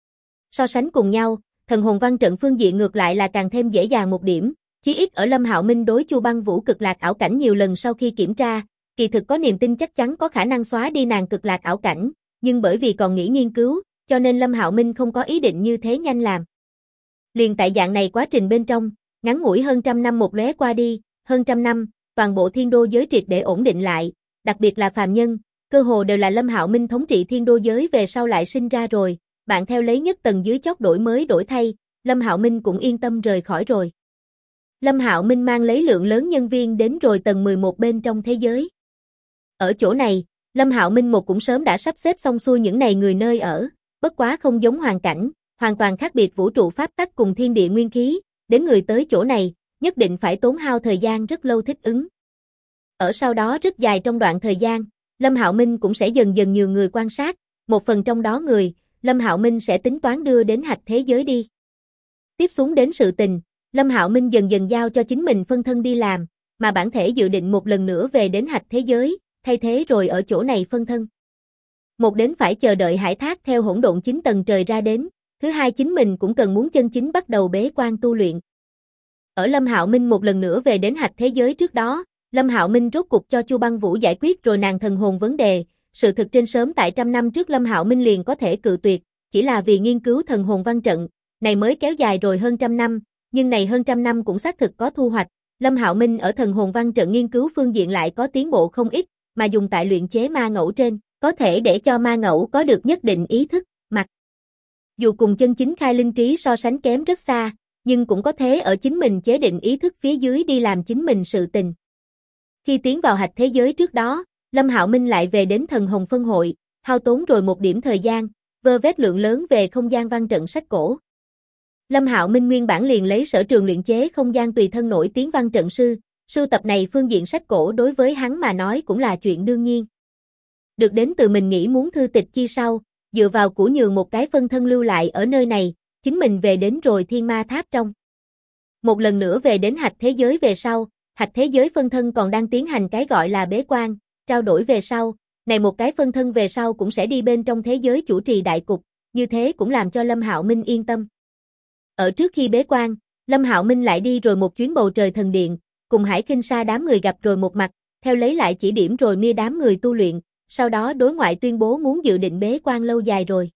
So sánh cùng nhau, thần hồn văn trận phương diện ngược lại là càng thêm dễ dàng một điểm, chí ít ở Lâm Hạo Minh đối Chu Băng Vũ cực lạc ảo cảnh nhiều lần sau khi kiểm tra, kỳ thực có niềm tin chắc chắn có khả năng xóa đi nàng cực lạc ảo cảnh, nhưng bởi vì còn nghĩ nghiên cứu, cho nên Lâm Hạo Minh không có ý định như thế nhanh làm. Liền tại dạng này quá trình bên trong, ngắn ngủi hơn trăm năm một lóe qua đi, hơn trăm năm, toàn bộ Thiên Đô giới triệt để ổn định lại, đặc biệt là phàm nhân, cơ hồ đều là Lâm Hạo Minh thống trị Thiên Đô giới về sau lại sinh ra rồi, bạn theo lấy nhất tầng dưới chót đổi mới đổi thay, Lâm Hạo Minh cũng yên tâm rời khỏi rồi. Lâm Hạo Minh mang lấy lượng lớn nhân viên đến rồi tầng 11 bên trong thế giới. Ở chỗ này, Lâm Hạo Minh một cũng sớm đã sắp xếp xong xuôi những này người nơi ở, bất quá không giống hoàn cảnh, hoàn toàn khác biệt vũ trụ pháp tắc cùng thiên địa nguyên khí, đến người tới chỗ này, nhất định phải tốn hao thời gian rất lâu thích ứng. Ở sau đó rất dài trong đoạn thời gian, Lâm Hạo Minh cũng sẽ dần dần nhiều người quan sát, một phần trong đó người, Lâm Hạo Minh sẽ tính toán đưa đến hạch thế giới đi. Tiếp xuống đến sự tình, Lâm Hạo Minh dần dần giao cho chính mình phân thân đi làm, mà bản thể dự định một lần nữa về đến hạch thế giới, thay thế rồi ở chỗ này phân thân. Một đến phải chờ đợi hải thác theo hỗn độn 9 tầng trời ra đến, thứ hai chính mình cũng cần muốn chân chính bắt đầu bế quan tu luyện. Ở Lâm Hạo Minh một lần nữa về đến hạch thế giới trước đó, Lâm Hạo Minh rốt cục cho Chu Băng Vũ giải quyết rồi nàng thần hồn vấn đề, sự thực trên sớm tại trăm năm trước Lâm Hạo Minh liền có thể cự tuyệt, chỉ là vì nghiên cứu thần hồn văn trận, này mới kéo dài rồi hơn trăm năm, nhưng này hơn trăm năm cũng xác thực có thu hoạch, Lâm Hạo Minh ở thần hồn văn trận nghiên cứu phương diện lại có tiến bộ không ít, mà dùng tại luyện chế ma ngẫu trên, có thể để cho ma ngẫu có được nhất định ý thức, mặc dù cùng chân chính khai linh trí so sánh kém rất xa, nhưng cũng có thế ở chính mình chế định ý thức phía dưới đi làm chính mình sự tình. Khi tiến vào hạch thế giới trước đó, Lâm Hạo Minh lại về đến thần hồn phân hội, hao tốn rồi một điểm thời gian, vơ vét lượng lớn về không gian văn trận sách cổ. Lâm Hạo Minh nguyên bản liền lấy sở trường luyện chế không gian tùy thân nổi tiếng văn trận sư, sưu tập này phương diện sách cổ đối với hắn mà nói cũng là chuyện đương nhiên. Được đến từ mình nghĩ muốn thư tịch chi sau, dựa vào của nhường một cái phân thân lưu lại ở nơi này, chính mình về đến rồi thiên ma tháp trong. Một lần nữa về đến hạch thế giới về sau, hạch thế giới phân thân còn đang tiến hành cái gọi là bế quan, trao đổi về sau, này một cái phân thân về sau cũng sẽ đi bên trong thế giới chủ trì đại cục, như thế cũng làm cho Lâm Hạo Minh yên tâm. Ở trước khi bế quan, Lâm Hạo Minh lại đi rồi một chuyến bầu trời thần điện, cùng Hải Khinh Sa đám người gặp rồi một mặt, theo lấy lại chỉ điểm rồi mia đám người tu luyện, sau đó đối ngoại tuyên bố muốn dự định bế quan lâu dài rồi.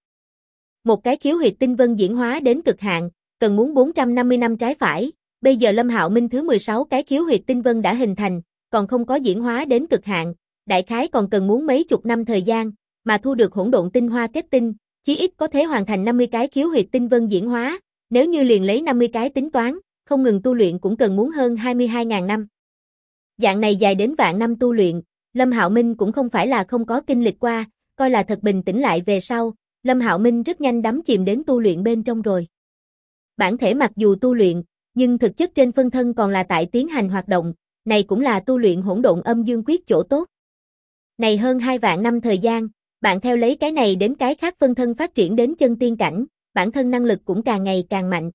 Một cái khiếu huyệt tinh vân diễn hóa đến cực hạn, cần muốn 450 năm trái phải, bây giờ Lâm Hạo Minh thứ 16 cái khiếu huyệt tinh vân đã hình thành, còn không có diễn hóa đến cực hạn, đại khái còn cần muốn mấy chục năm thời gian, mà thu được hỗn độn tinh hoa kết tinh, chí ít có thể hoàn thành 50 cái khiếu huyệt tinh vân diễn hóa, nếu như liền lấy 50 cái tính toán, không ngừng tu luyện cũng cần muốn hơn 22.000 năm. Dạng này dài đến vạn năm tu luyện, Lâm Hạo Minh cũng không phải là không có kinh lịch qua, coi là thật bình tĩnh lại về sau, Lâm Hạo Minh rất nhanh đắm chìm đến tu luyện bên trong rồi. Bản thể mặc dù tu luyện, nhưng thực chất trên phân thân còn là tại tiến hành hoạt động, này cũng là tu luyện hỗn độn âm dương quyết chỗ tốt. Này hơn 2 vạn năm thời gian, bạn theo lấy cái này đến cái khác phân thân phát triển đến chân tiên cảnh, bản thân năng lực cũng càng ngày càng mạnh.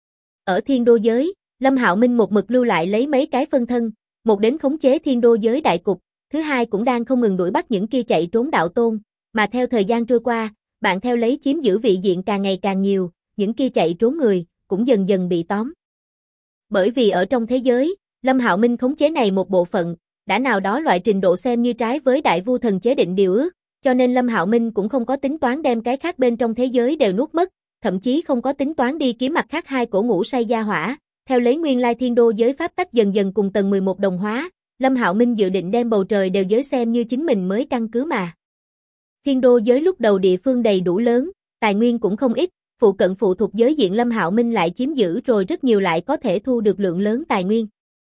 Ở thiên đô giới, Lâm Hạo Minh một mực lưu lại lấy mấy cái phân thân, một đến khống chế thiên đô giới đại cục, thứ hai cũng đang không ngừng đuổi bắt những kia chạy trốn đạo tôn, mà theo thời gian trôi qua, bạn theo lấy chiếm giữ vị diện càng ngày càng nhiều, những kia chạy trốn người cũng dần dần bị tóm. Bởi vì ở trong thế giới, Lâm Hạo Minh khống chế này một bộ phận, đã nào đó loại trình độ xem như trái với Đại Vu Thần chế định điều ước, cho nên Lâm Hạo Minh cũng không có tính toán đem cái khác bên trong thế giới đều nuốt mất, thậm chí không có tính toán đi kiếm mặt khác hai cổ ngũ say gia hỏa, theo lấy nguyên lai thiên đô giới pháp tắc dần dần cùng tầng 11 đồng hóa, Lâm Hạo Minh dự định đem bầu trời đều giới xem như chính mình mới căn cứ mà. Thiên đô giới lúc đầu địa phương đầy đủ lớn, tài nguyên cũng không ít, phụ cận phụ thuộc giới diện Lâm Hạo Minh lại chiếm giữ rồi rất nhiều lại có thể thu được lượng lớn tài nguyên.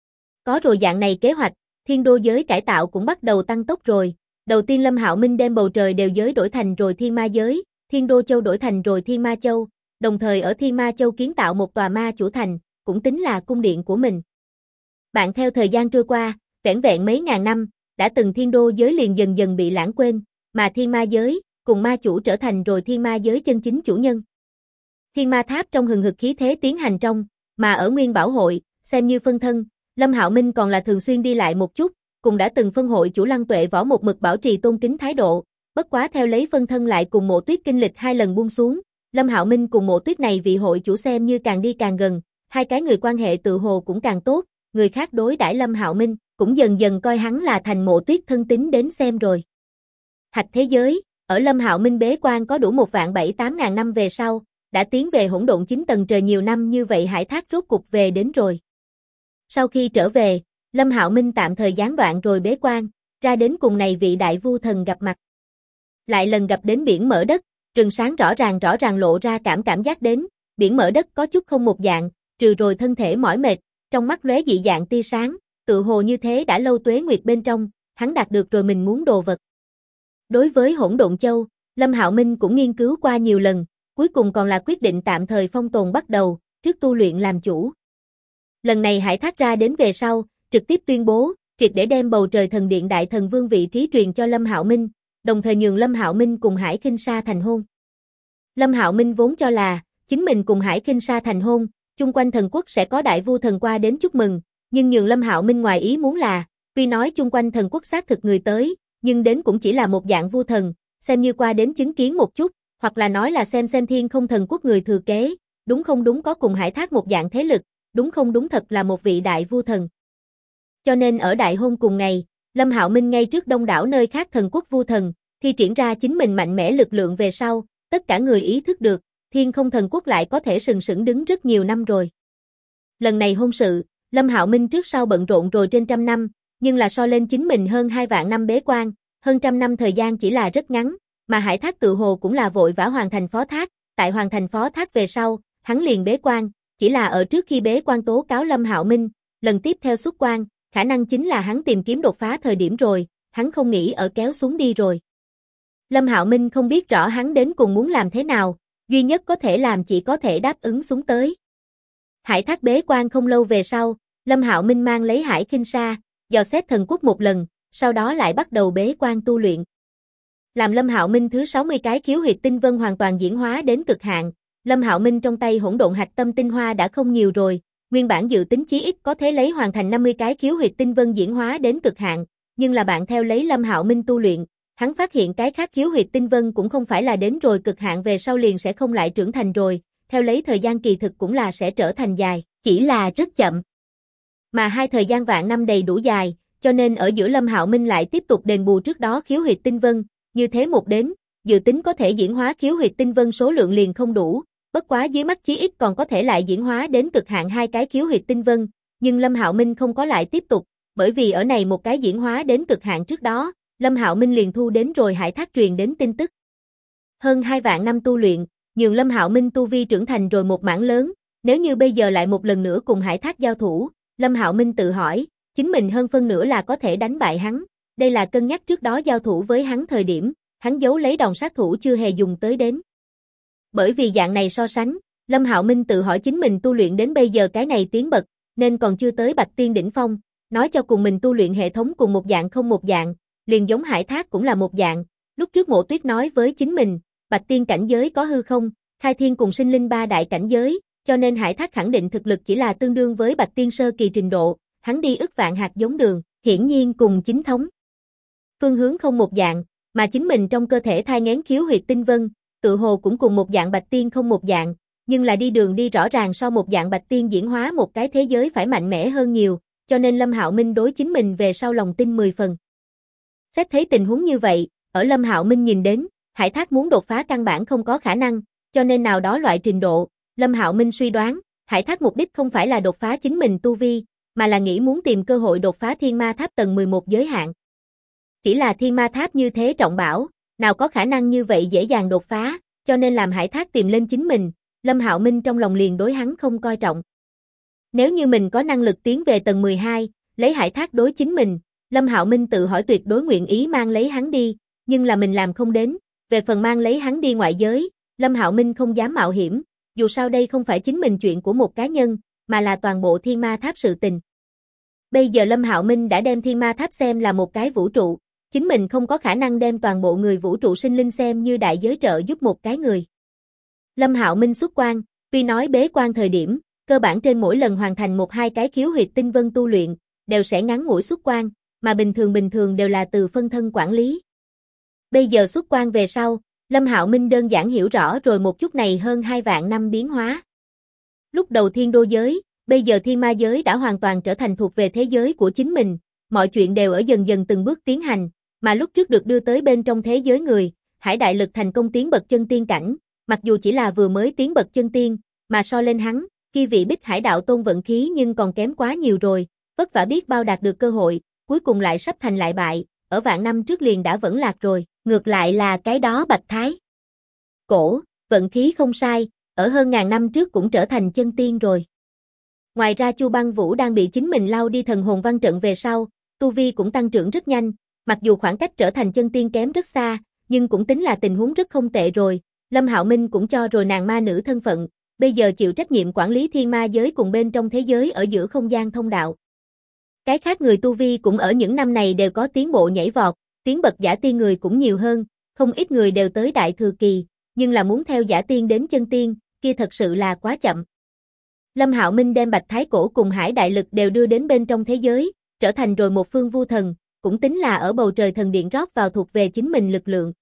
Có rồi dạng này kế hoạch, thiên đô giới cải tạo cũng bắt đầu tăng tốc rồi. Đầu tiên Lâm Hạo Minh đem bầu trời đều giới đổi thành rồi thiên ma giới, thiên đô châu đổi thành rồi thiên ma châu, đồng thời ở thiên ma châu kiến tạo một tòa ma chủ thành, cũng tính là cung điện của mình. Bạn theo thời gian trôi qua, vẻn vẹn mấy ngàn năm, đã từng thiên đô giới liền dần dần bị lãng quên, mà thiên ma giới, cùng ma chủ trở thành rồi thiên ma giới chân chính chủ nhân. Thiên ma tháp trong hừng hực khí thế tiến hành trong, mà ở Nguyên Bảo hội, xem như phân thân, Lâm Hạo Minh còn là thường xuyên đi lại một chút, cùng đã từng phân hội chủ Lăng Tuệ Võ một mực bảo trì tôn kính thái độ, bất quá theo lấy phân thân lại cùng Mộ Tuyết kinh lịch 2 lần buông xuống, Lâm Hạo Minh cùng Mộ Tuyết này vị hội chủ xem như càng đi càng gần, hai cái người quan hệ tự hồ cũng càng tốt, người khác đối đãi Lâm Hạo Minh cũng dần dần coi hắn là thành Mộ Tuyết thân tín đến xem rồi. Hạch thế giới, ở Lâm Hạo Minh bế quan có đủ 1.700.000 8.000 năm về sau, đã tiến về hỗn độn 9 tầng trời nhiều năm như vậy Hải Thác rốt cục về đến rồi. Sau khi trở về, Lâm Hạo Minh tạm thời gián đoạn rồi bế quan, ra đến cùng này vị Đại Vu Thần gặp mặt. Lại lần gặp đến biển mở đất, rừng sáng rõ ràng lộ ra cảm giác đến, biển mở đất có chút không một dạng, trừ rồi thân thể mỏi mệt, trong mắt lóe dị dạng tia sáng, tự hồ như thế đã lâu tuế nguyệt bên trong, hắn đạt được rồi mình muốn đồ vật. Đối với Hỗn Độn Châu, Lâm Hạo Minh cũng nghiên cứu qua nhiều lần, cuối cùng còn là quyết định tạm thời phong tồn bắt đầu, trước tu luyện làm chủ. Lần này Hải Thác ra đến về sau, trực tiếp tuyên bố, triệt để đem bầu trời thần điện đại thần vương vị trí truyền cho Lâm Hạo Minh, đồng thời nhường Lâm Hạo Minh cùng Hải Khinh Sa thành hôn. Lâm Hạo Minh vốn cho là, chính mình cùng Hải Khinh Sa thành hôn, chung quanh thần quốc sẽ có đại vu thần qua đến chúc mừng, nhưng nhường Lâm Hạo Minh ngoài ý muốn là, tuy nói chung quanh thần quốc xác thực người tới, nhưng đến cũng chỉ là một dạng vu thần, xem như qua đến chứng kiến một chút, hoặc là nói là xem Thiên Không thần quốc người thừa kế, đúng không đúng có cùng Hải Thác một dạng thế lực, đúng không đúng thật là một vị đại vu thần. Cho nên ở đại hôn cùng ngày, Lâm Hạo Minh ngay trước đông đảo nơi khác thần quốc vu thần, thi triển ra chính mình mạnh mẽ lực lượng về sau, tất cả người ý thức được, Thiên Không thần quốc lại có thể sừng sững đứng rất nhiều năm rồi. Lần này hôn sự, Lâm Hạo Minh trước sau bận rộn rồi trên 100 năm, nhưng là so lên chính mình hơn 2 vạn năm bế quan, hơn 100 năm thời gian chỉ là rất ngắn, mà Hải Thác tự hồ cũng là vội vã hoàn thành phó thác, tại hoàn thành phó thác về sau, hắn liền bế quan, chỉ là ở trước khi bế quan tố cáo Lâm Hạo Minh, lần tiếp theo xuất quan, khả năng chính là hắn tìm kiếm đột phá thời điểm rồi, hắn không nghĩ ở kéo xuống đi rồi. Lâm Hạo Minh không biết rõ hắn đến cùng muốn làm thế nào, duy nhất có thể làm chỉ có thể đáp ứng xuống tới. Hải Thác bế quan không lâu về sau, Lâm Hạo Minh mang lấy Hải Khinh Sa, dò xét thần quốc một lần, sau đó lại bắt đầu bế quan tu luyện. Làm Lâm Hạo Minh thứ 60 cái khiếu huyệt tinh vân hoàn toàn diễn hóa đến cực hạn, Lâm Hạo Minh trong tay hỗn độn hạch tâm tinh hoa đã không nhiều rồi, nguyên bản dự tính chí ít có thể lấy hoàn thành 50 cái khiếu huyệt tinh vân diễn hóa đến cực hạn, nhưng là bạn theo lấy Lâm Hạo Minh tu luyện, hắn phát hiện cái khác khiếu huyệt tinh vân cũng không phải là đến rồi cực hạn về sau liền sẽ không lại trưởng thành rồi, theo lấy thời gian kỳ thực cũng là sẽ trở thành dài, chỉ là rất chậm. Mà hai thời gian vạn năm đầy đủ dài, cho nên ở giữa Lâm Hạo Minh lại tiếp tục đền bù trước đó khiếu huyệt tinh vân, như thế một đến, dự tính có thể diễn hóa khiếu huyệt tinh vân số lượng liền không đủ, bất quá dưới mắt chí ít còn có thể lại diễn hóa đến cực hạn hai cái khiếu huyệt tinh vân, nhưng Lâm Hạo Minh không có lại tiếp tục, bởi vì ở này một cái diễn hóa đến cực hạn trước đó, Lâm Hạo Minh liền thu đến rồi Hải Thác truyền đến tin tức. Hơn 2 vạn năm tu luyện, nhường Lâm Hạo Minh tu vi trưởng thành rồi một mảng lớn, nếu như bây giờ lại một lần nữa cùng Hải Thác giao thủ, Lâm Hạo Minh tự hỏi, chính mình hơn phân nửa là có thể đánh bại hắn, đây là cân nhắc trước đó giao thủ với hắn thời điểm, hắn giấu lấy đòn sát thủ chưa hề dùng tới đến. Bởi vì dạng này so sánh, Lâm Hạo Minh tự hỏi chính mình tu luyện đến bây giờ cái này tiến bậc, nên còn chưa tới Bạch Tiên đỉnh phong, nói cho cùng mình tu luyện hệ thống cùng một dạng không một dạng, liền giống Hải Thác cũng là một dạng, lúc trước Mộ Tuyết nói với chính mình, Bạch Tiên cảnh giới có hư không, khai thiên cùng sinh linh ba đại cảnh giới, cho nên Hải Thác khẳng định thực lực chỉ là tương đương với Bạch Tiên sơ kỳ trình độ, hắn đi ức vạn hạt giống đường, hiển nhiên cùng chính thống phương hướng không một dạng, mà chính mình trong cơ thể thai nghén khiếu huyệt tinh vân, tự hồ cũng cùng một dạng Bạch Tiên không một dạng, nhưng là đi đường đi rõ ràng so một dạng Bạch Tiên diễn hóa một cái thế giới phải mạnh mẽ hơn nhiều, cho nên Lâm Hạo Minh đối chính mình về sau lòng tin 10 phần. Xét thấy tình huống như vậy, ở Lâm Hạo Minh nhìn đến, Hải Thác muốn đột phá căn bản không có khả năng, cho nên nào đó loại trình độ, Lâm Hạo Minh suy đoán, Hải Thác mục đích không phải là đột phá chính mình tu vi, mà là nghĩ muốn tìm cơ hội đột phá Thiên Ma Tháp tầng 11 giới hạn. Chỉ là Thiên Ma Tháp như thế trọng bảo, nào có khả năng như vậy dễ dàng đột phá, cho nên làm Hải Thác tìm lên chính mình, Lâm Hạo Minh trong lòng liền đối hắn không coi trọng. Nếu như mình có năng lực tiến về tầng 12, lấy Hải Thác đối chính mình, Lâm Hạo Minh tự hỏi tuyệt đối nguyện ý mang lấy hắn đi, nhưng là mình làm không đến, về phần mang lấy hắn đi ngoại giới, Lâm Hạo Minh không dám mạo hiểm, dù sao đây không phải chính mình chuyện của một cá nhân, mà là toàn bộ Thiên Ma Tháp sự tình. Bây giờ Lâm Hạo Minh đã đem Thiên Ma Tháp xem là một cái vũ trụ, chính mình không có khả năng đem toàn bộ người vũ trụ sinh linh xem như đại giới trợ giúp một cái người. Lâm Hạo Minh xuất quan, tuy nói bế quan thời điểm, cơ bản trên mỗi lần hoàn thành một hai cái khiếu huyệt tinh vân tu luyện, đều sẽ ngắn ngủi xuất quan, mà bình thường đều là từ phân thân quản lý. Bây giờ xuất quan về sau, Lâm Hạo Minh đơn giản hiểu rõ rồi một chút này hơn 2 vạn năm biến hóa. Lúc đầu thiên đô giới, bây giờ thiên ma giới đã hoàn toàn trở thành thuộc về thế giới của chính mình, mọi chuyện đều ở dần dần từng bước tiến hành, mà lúc trước được đưa tới bên trong thế giới người, Hải Đại Lực thành công tiến bậc chân tiên cảnh, mặc dù chỉ là vừa mới tiến bậc chân tiên, mà so lên hắn, kia vị Bích Hải đạo tôn vận khí nhưng còn kém quá nhiều rồi, vất vả biết bao đạt được cơ hội, cuối cùng lại sắp thành lại bại, ở vạn năm trước liền đã vẫn lạc rồi, ngược lại là cái đó Bạch Thái Cổ, vận khí không sai, ở hơn ngàn năm trước cũng trở thành chân tiên rồi. Ngoài ra Chu Băng Vũ đang bị chính mình lao đi thần hồn văn trận về sau, tu vi cũng tăng trưởng rất nhanh, mặc dù khoảng cách trở thành chân tiên kém rất xa, nhưng cũng tính là tình huống rất không tệ rồi, Lâm Hạo Minh cũng cho rồi nàng ma nữ thân phận, bây giờ chịu trách nhiệm quản lý thiên ma giới cùng bên trong thế giới ở giữa không gian thông đạo. Cái khác người tu vi cũng ở những năm này đều có tiến bộ nhảy vọt, tiến bậc giả tiên người cũng nhiều hơn, không ít người đều tới đại thừa kỳ, nhưng là muốn theo giả tiên đến chân tiên, kia thật sự là quá chậm. Lâm Hạo Minh đem Bạch Thái Cổ cùng Hải Đại Lực đều đưa đến bên trong thế giới, trở thành rồi một phương vu thần, cũng tính là ở bầu trời thần điện rót vào thuộc về chính mình lực lượng.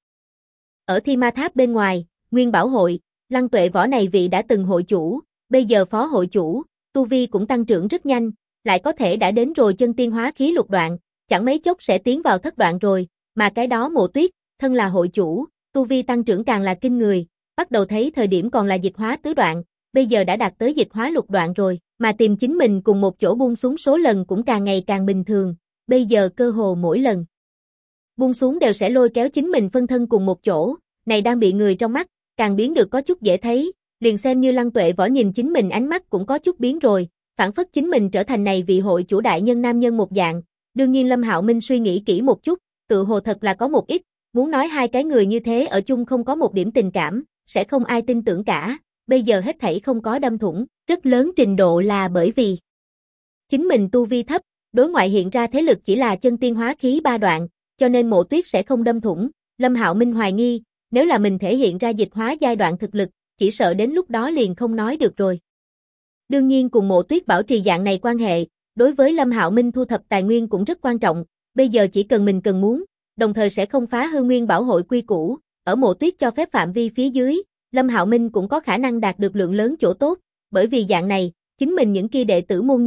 Ở Thiên Ma Tháp bên ngoài, Nguyên Bảo hội, Lăng Tuệ Võ này vị đã từng hội chủ, bây giờ phó hội chủ, tu vi cũng tăng trưởng rất nhanh, lại có thể đã đến rồi chân tiên hóa khí lục đoạn, chẳng mấy chốc sẽ tiến vào thất đoạn rồi, mà cái đó Mộ Tuyết, thân là hội chủ, tu vi tăng trưởng càng là kinh người, bắt đầu thấy thời điểm còn là dịch hóa tứ đoạn, bây giờ đã đạt tới dịch hóa lục đoạn rồi, mà tìm chính mình cùng một chỗ buông xuống số lần cũng càng ngày càng bình thường, bây giờ cơ hồ mỗi lần buông xuống đều sẽ lôi kéo chính mình phân thân cùng một chỗ, này đang bị người trong mắt, càng biến được có chút dễ thấy, liền xem như Lăng Tuệ Võ nhìn chính mình ánh mắt cũng có chút biến rồi, phản phất chính mình trở thành này vị hội chủ đại nhân nam nhân một dạng, đương nhiên Lâm Hạo Minh suy nghĩ kỹ một chút, tự hồ thật là có một ít, muốn nói hai cái người như thế ở chung không có một điểm tình cảm, sẽ không ai tin tưởng cả, bây giờ hết thảy không có đâm thủng, rất lớn trình độ là bởi vì chính mình tu vi thấp, đối ngoại hiện ra thế lực chỉ là chân tiên hóa khí ba đoạn, cho nên Mộ Tuyết sẽ không đâm thủng, Lâm Hạo Minh hoài nghi, nếu là mình thể hiện ra dịch hóa giai đoạn thực lực, chỉ sợ đến lúc đó liền không nói được rồi. Đương nhiên cùng Mộ Tuyết bảo trì dạng này quan hệ, đối với Lâm Hạo Minh thu thập tài nguyên cũng rất quan trọng, bây giờ chỉ cần mình cần muốn, đồng thời sẽ không phá hư Nguyên Bảo hội quy củ, ở Mộ Tuyết cho phép phạm vi phía dưới, Lâm Hạo Minh cũng có khả năng đạt được lượng lớn chỗ tốt, bởi vì dạng này, chính mình những kia đệ tử môn nhân,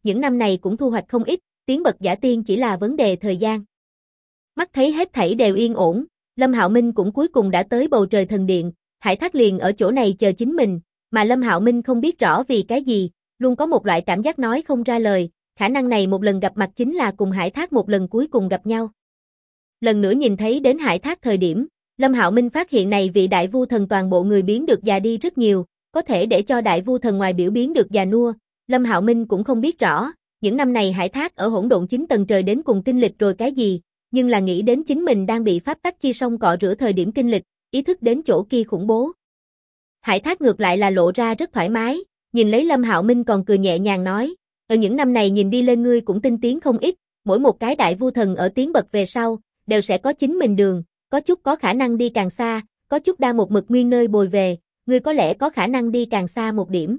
những năm này cũng thu hoạch không ít, tiến bậc giả tiên chỉ là vấn đề thời gian. Mắt thấy hết thảy đều yên ổn, Lâm Hạo Minh cũng cuối cùng đã tới bầu trời thần điện, Hải Thác liền ở chỗ này chờ chính mình, mà Lâm Hạo Minh không biết rõ vì cái gì, luôn có một loại cảm giác nói không ra lời, khả năng này một lần gặp mặt chính là cùng Hải Thác một lần cuối cùng gặp nhau. Lần nữa nhìn thấy đến Hải Thác thời điểm, Lâm Hạo Minh phát hiện này vị đại vu thần toàn bộ người biến được già đi rất nhiều, có thể để cho đại vu thần ngoài biểu biến được già nua, Lâm Hạo Minh cũng không biết rõ, những năm này Hải Thác ở hỗn độn 9 tầng trời đến cùng kinh lịch rồi cái gì, nhưng là nghĩ đến chính mình đang bị pháp tắc chi sông cọ rửa thời điểm kinh lịch, ý thức đến chỗ kia khủng bố. Hải Thác ngược lại là lộ ra rất thoải mái, nhìn lấy Lâm Hạo Minh còn cười nhẹ nhàng nói, ở những năm này nhìn đi lên ngươi cũng tinh tiến không ít, mỗi một cái đại vu thần ở tiến bậc về sau, đều sẽ có chính mình đường, có chút có khả năng đi càng xa, có chút đang một mực nguyên nơi bồi về, ngươi có lẽ có khả năng đi càng xa một điểm.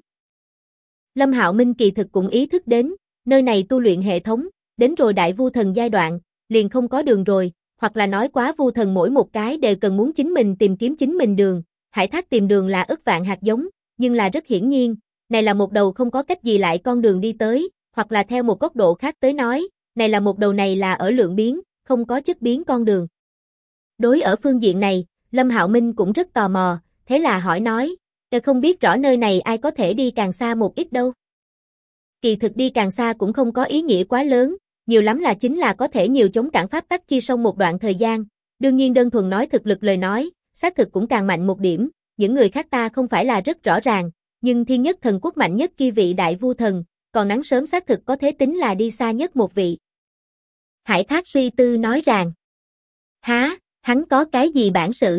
Lâm Hạo Minh kỳ thực cũng ý thức đến, nơi này tu luyện hệ thống, đến rồi đại vu thần giai đoạn, liền không có đường rồi, hoặc là nói quá vu thần mỗi một cái đều cần muốn chính mình tìm kiếm chính mình đường, Hải Thác tìm đường là ức vạn hạt giống, nhưng là rất hiển nhiên, này là một đầu không có cách gì lại con đường đi tới, hoặc là theo một góc độ khác tới nói, này là một đầu này là ở lượng biến, không có chất biến con đường. Đối ở phương diện này, Lâm Hạo Minh cũng rất tò mò, thế là hỏi nói, không biết rõ nơi này ai có thể đi càng xa một ít đâu. Kỳ thực đi càng xa cũng không có ý nghĩa quá lớn, nhiều lắm là chính là có thể nhiều chống cản pháp tắc chi sông một đoạn thời gian, đương nhiên đơn thuần nói thực lực lời nói, xác thực cũng càng mạnh một điểm, những người khác ta không phải là rất rõ ràng, nhưng thiên nhất thần quốc mạnh nhất kia vị đại vu thần, còn nắng sớm xác thực có thể tính là đi xa nhất một vị. Hải Thác suy tư nói rằng, há, hắn có cái gì bản sự?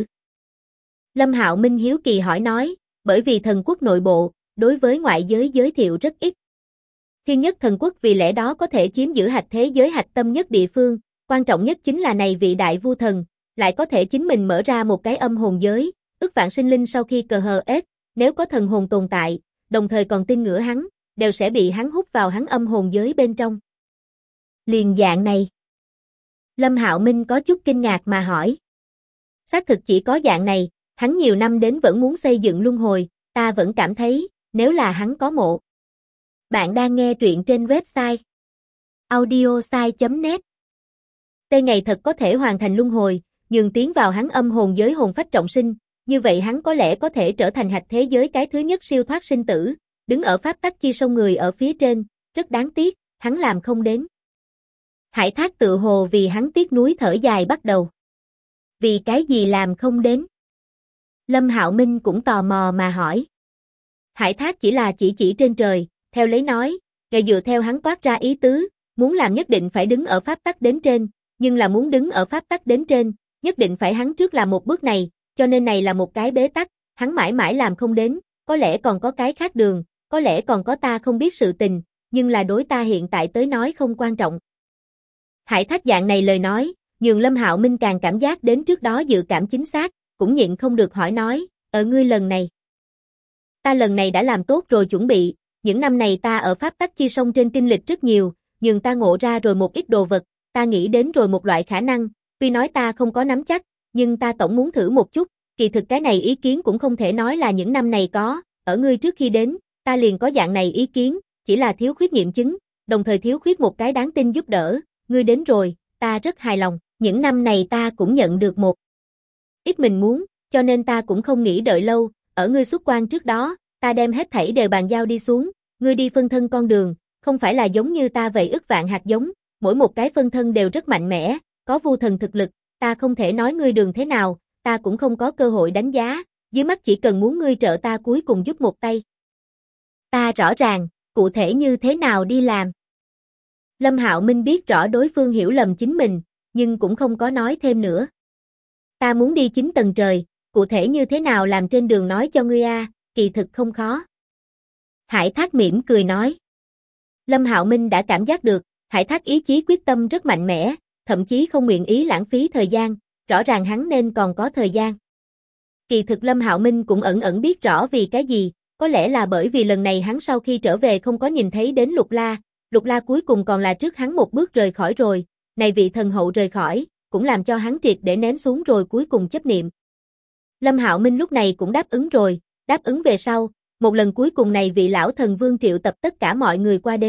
Lâm Hạo Minh hiếu kỳ hỏi nói, bởi vì thần quốc nội bộ, đối với ngoại giới giới thiệu rất ít. Thiên nhất thần quốc vì lẽ đó có thể chiếm giữ hạch thế giới hạch tâm nhất địa phương, quan trọng nhất chính là này vị đại vu thần, lại có thể chính mình mở ra một cái âm hồn giới, ức vạn sinh linh sau khi cờ hờ ết, nếu có thần hồn tồn tại, đồng thời còn tin ngưỡng hắn, đều sẽ bị hắn hút vào hắn âm hồn giới bên trong. Liền dạng này. Lâm Hạo Minh có chút kinh ngạc mà hỏi. Xác thực chỉ có dạng này, hắn nhiều năm đến vẫn muốn xây dựng luân hồi, ta vẫn cảm thấy, nếu là hắn có mộ. Bạn đang nghe truyện trên website audiosai.net. Tê ngày thật có thể hoàn thành luân hồi, nhường tiến vào hắn âm hồn giới hồn phách trọng sinh, như vậy hắn có lẽ có thể trở thành hạch thế giới cái thứ nhất siêu thoát sinh tử, đứng ở pháp tắc chi sông người ở phía trên, rất đáng tiếc, hắn làm không đến. Hải Thác tự hồ vì hắn tiếc nuối thở dài bắt đầu. Vì cái gì làm không đến? Lâm Hạo Minh cũng tò mò mà hỏi. Hải Thác chỉ là chỉ trên trời, theo lấy nói, ngày dựa theo hắn toát ra ý tứ, muốn làm nhất định phải đứng ở pháp tắc đến trên, nhưng là muốn đứng ở pháp tắc đến trên, nhất định phải hắn trước làm một bước này, cho nên này là một cái bế tắc, hắn mãi mãi làm không đến, có lẽ còn có cái khác đường, có lẽ còn có ta không biết sự tình, nhưng là đối ta hiện tại tới nói không quan trọng. Hải Thác dạng này lời nói, nhường Lâm Hạo Minh càng cảm giác đến trước đó dự cảm chính xác, cũng nhịn không được hỏi nói, ở ngươi lần này. Ta lần này đã làm tốt rồi chuẩn bị, những năm này ta ở pháp tắc chi sông trên kinh lịch rất nhiều, nhưng ta ngộ ra rồi một ít đồ vật, ta nghĩ đến rồi một loại khả năng, tuy nói ta không có nắm chắc, nhưng ta tổng muốn thử một chút, kỳ thực cái này ý kiến cũng không thể nói là những năm này có, ở ngươi trước khi đến, ta liền có dạng này ý kiến, chỉ là thiếu khuyết nghiệm chứng, đồng thời thiếu khuyết một cái đáng tin giúp đỡ, ngươi đến rồi, ta rất hài lòng, những năm này ta cũng nhận được một ít mình muốn, cho nên ta cũng không nghĩ đợi lâu, ở ngươi xuất quan trước đó, ta đem hết thảy đều bàn giao đi xuống, ngươi đi phân thân con đường, không phải là giống như ta vậy ức vạn hạt giống, mỗi một cái phân thân đều rất mạnh mẽ, có vu thần thực lực, ta không thể nói ngươi đường thế nào, ta cũng không có cơ hội đánh giá, dưới mắt chỉ cần muốn ngươi trợ ta cuối cùng giúp một tay. Ta rõ ràng, cụ thể như thế nào đi làm. Lâm Hạo Minh biết rõ đối phương hiểu lầm chính mình, nhưng cũng không có nói thêm nữa. Ta muốn đi 9 tầng trời, cụ thể như thế nào làm trên đường nói cho ngươi a, kỳ thực không khó. Hải Thác mỉm cười nói. Lâm Hạo Minh đã cảm giác được, Hải Thác ý chí quyết tâm rất mạnh mẽ, thậm chí không nguyện ý lãng phí thời gian, rõ ràng hắn nên còn có thời gian. Kỳ thực Lâm Hạo Minh cũng ẩn ẩn biết rõ vì cái gì, có lẽ là bởi vì lần này hắn sau khi trở về không có nhìn thấy đến Lục La cuối cùng còn là trước hắn một bước rời khỏi rồi, này vị thần hậu rời khỏi, cũng làm cho hắn triệt để ném xuống rồi cuối cùng chấp niệm. Lâm Hạo Minh lúc này cũng đáp ứng rồi, đáp ứng về sau, một lần cuối cùng này vị lão thần vương triệu tập tất cả mọi người qua đến,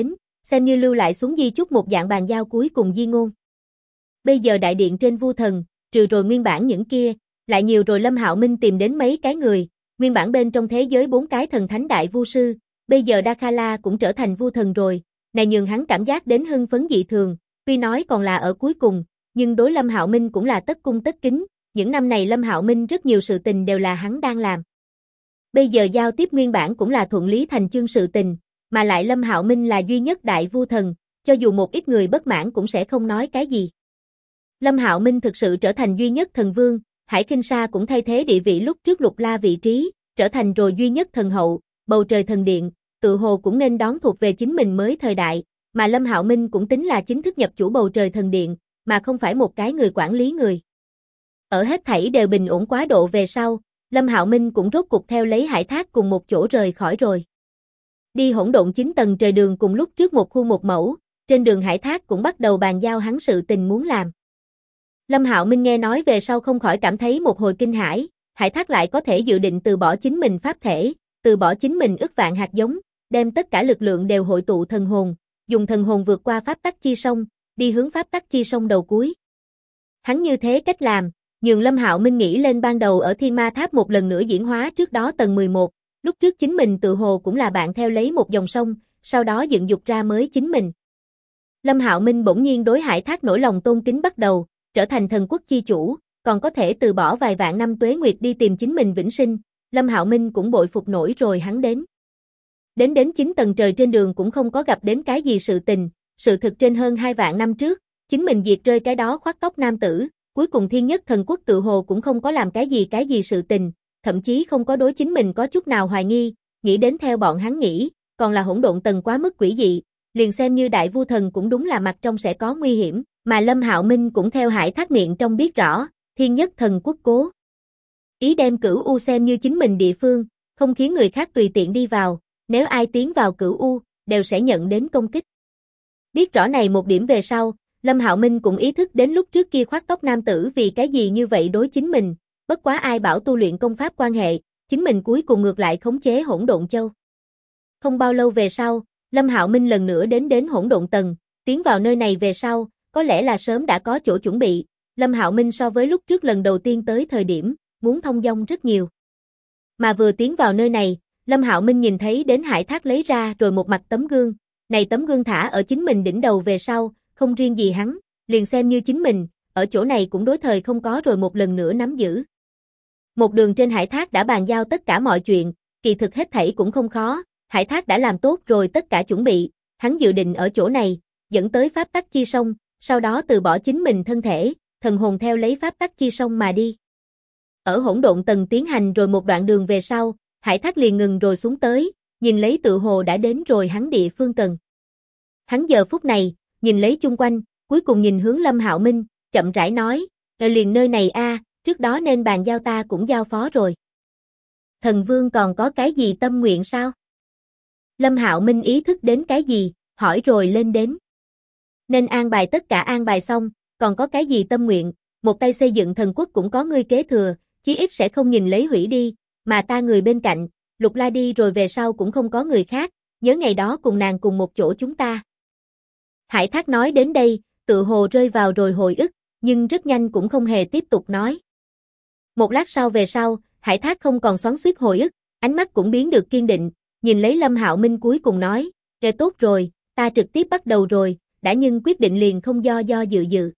xem như lưu lại xuống di chúc một dạng bàn giao cuối cùng di ngôn. Bây giờ đại điện trên Vu Thần, trừ rồi nguyên bản những kia, lại nhiều rồi Lâm Hạo Minh tìm đến mấy cái người, nguyên bản bên trong thế giới 4 cái thần thánh đại vu sư, bây giờ Dakala cũng trở thành Vu Thần rồi, này nhường hắn cảm giác đến hưng phấn dị thường, tuy nói còn là ở cuối cùng, nhưng đối Lâm Hạo Minh cũng là tất cung tất kính, những năm này Lâm Hạo Minh rất nhiều sự tình đều là hắn đang làm. Bây giờ giao tiếp nguyên bản cũng là thuận lý thành chương sự tình, mà lại Lâm Hạo Minh là duy nhất đại vu thần, cho dù một ít người bất mãn cũng sẽ không nói cái gì. Lâm Hạo Minh thực sự trở thành duy nhất thần vương, Hải Kinh Sa cũng thay thế địa vị lúc trước Lục La vị trí, trở thành rồi duy nhất thần hậu, bầu trời thần điện, tự hồ cũng nên đón thuộc về chính mình mới thời đại, mà Lâm Hạo Minh cũng tính là chính thức nhập chủ bầu trời thần điện, mà không phải một cái người quản lý người. Ở hết thảy đều bình ổn quá độ về sau, Lâm Hạo Minh cũng rốt cục theo lấy Hải Thác cùng một chỗ rời khỏi rồi. Đi hỗn độn 9 tầng trời đường cùng lúc trước một khu một mẫu, trên đường Hải Thác cũng bắt đầu bàn giao hắn sự tình muốn làm. Lâm Hạo Minh nghe nói về sau không khỏi cảm thấy một hồi kinh hãi, Hải Thác lại có thể dự định từ bỏ chính mình pháp thể, từ bỏ chính mình ức vạn hạt giống, đem tất cả lực lượng đều hội tụ thần hồn, dùng thần hồn vượt qua pháp tắc chi sông, đi hướng pháp tắc chi sông đầu cuối. Hắn như thế cách làm, nhường Lâm Hạo Minh nghĩ lên ban đầu ở Thiên Ma Tháp một lần nữa diễn hóa trước đó tầng 11, lúc trước chính mình tự hồ cũng là bạn theo lấy một dòng sông, sau đó dựng dục ra mới chính mình. Lâm Hạo Minh bỗng nhiên đối Hải Thác nổi lòng tôn kính bắt đầu, trở thành thần quốc chi chủ, còn có thể từ bỏ vài vạn năm tuế nguyệt đi tìm chính mình vĩnh sinh, Lâm Hạo Minh cũng bội phục nổi rồi hắn đến. Đến 9 tầng trời trên đường cũng không có gặp đến cái gì sự tình, sự thực trên hơn 2 vạn năm trước, chính mình diệt rơi cái đó khoác tóc nam tử, cuối cùng thiên nhất thần quốc tự hồ cũng không có làm cái gì sự tình, thậm chí không có đối chính mình có chút nào hoài nghi, nghĩ đến theo bọn hắn nghĩ, còn là hỗn độn tầng quá mức quỷ dị, liền xem như đại vu thần cũng đúng là mặt trong sẽ có nguy hiểm, mà Lâm Hạo Minh cũng theo Hải Thác miệng trong biết rõ, thiên nhất thần quốc cố ý đem Cửu U xem như chính mình địa phương, không khiến người khác tùy tiện đi vào, nếu ai tiến vào Cửu U, đều sẽ nhận đến công kích. Biết rõ này một điểm về sau, Lâm Hạo Minh cũng ý thức đến lúc trước kia khoác tóc nam tử vì cái gì như vậy đối chính mình, bất quá ai bảo tu luyện công pháp quan hệ, chính mình cuối cùng ngược lại khống chế hỗn độn châu. Không bao lâu về sau, Lâm Hạo Minh lần nữa đến hỗn độn tầng, tiến vào nơi này về sau, có lẽ là sớm đã có chỗ chuẩn bị, Lâm Hạo Minh so với lúc trước lần đầu tiên tới thời điểm, muốn thông dong rất nhiều. Mà vừa tiến vào nơi này, Lâm Hạo Minh nhìn thấy đến Hải Thác lấy ra rồi một mặt tấm gương, này tấm gương thả ở chính mình đỉnh đầu về sau, không riêng gì hắn, liền xem như chính mình, ở chỗ này cũng đối thời không có rồi một lần nữa nắm giữ. Một đường trên Hải Thác đã bàn giao tất cả mọi chuyện, kỳ thực hết thảy cũng không khó, Hải Thác đã làm tốt rồi tất cả chuẩn bị, hắn dự định ở chỗ này, dẫn tới pháp tắc chi sông, sau đó từ bỏ chính mình thân thể, thần hồn theo lấy pháp tắc chi sông mà đi. Ở hỗn độn tầng tiến hành rồi một đoạn đường về sau, Hải Thác liền ngừng rồi xuống tới, nhìn lấy tự hồ đã đến rồi hắn địa phương cần. Hắn giờ phút này, nhìn lấy chung quanh, cuối cùng nhìn hướng Lâm Hạo Minh, chậm rãi nói, liền nơi này a, trước đó nên bàn giao ta cũng giao phó rồi. Thần Vương còn có cái gì tâm nguyện sao? Lâm Hạo Minh ý thức đến cái gì, hỏi rồi lên đến. Nên an bài tất cả an bài xong, còn có cái gì tâm nguyện, một tay xây dựng thần quốc cũng có ngươi kế thừa, chí ít sẽ không nhìn lấy hủy đi, mà ta người bên cạnh, Lục La đi rồi về sau cũng không có người khác, nhớ ngày đó cùng nàng cùng một chỗ chúng ta. Hải Thác nói đến đây, tự hồ rơi vào rồi hồi ức, nhưng rất nhanh cũng không hề tiếp tục nói. Một lát sau về sau, Hải Thác không còn xoắn xuýt hồi ức, ánh mắt cũng biến được kiên định, nhìn lấy Lâm Hạo Minh cuối cùng nói, tốt rồi, ta trực tiếp bắt đầu rồi, đã nhưng quyết định liền không do dự.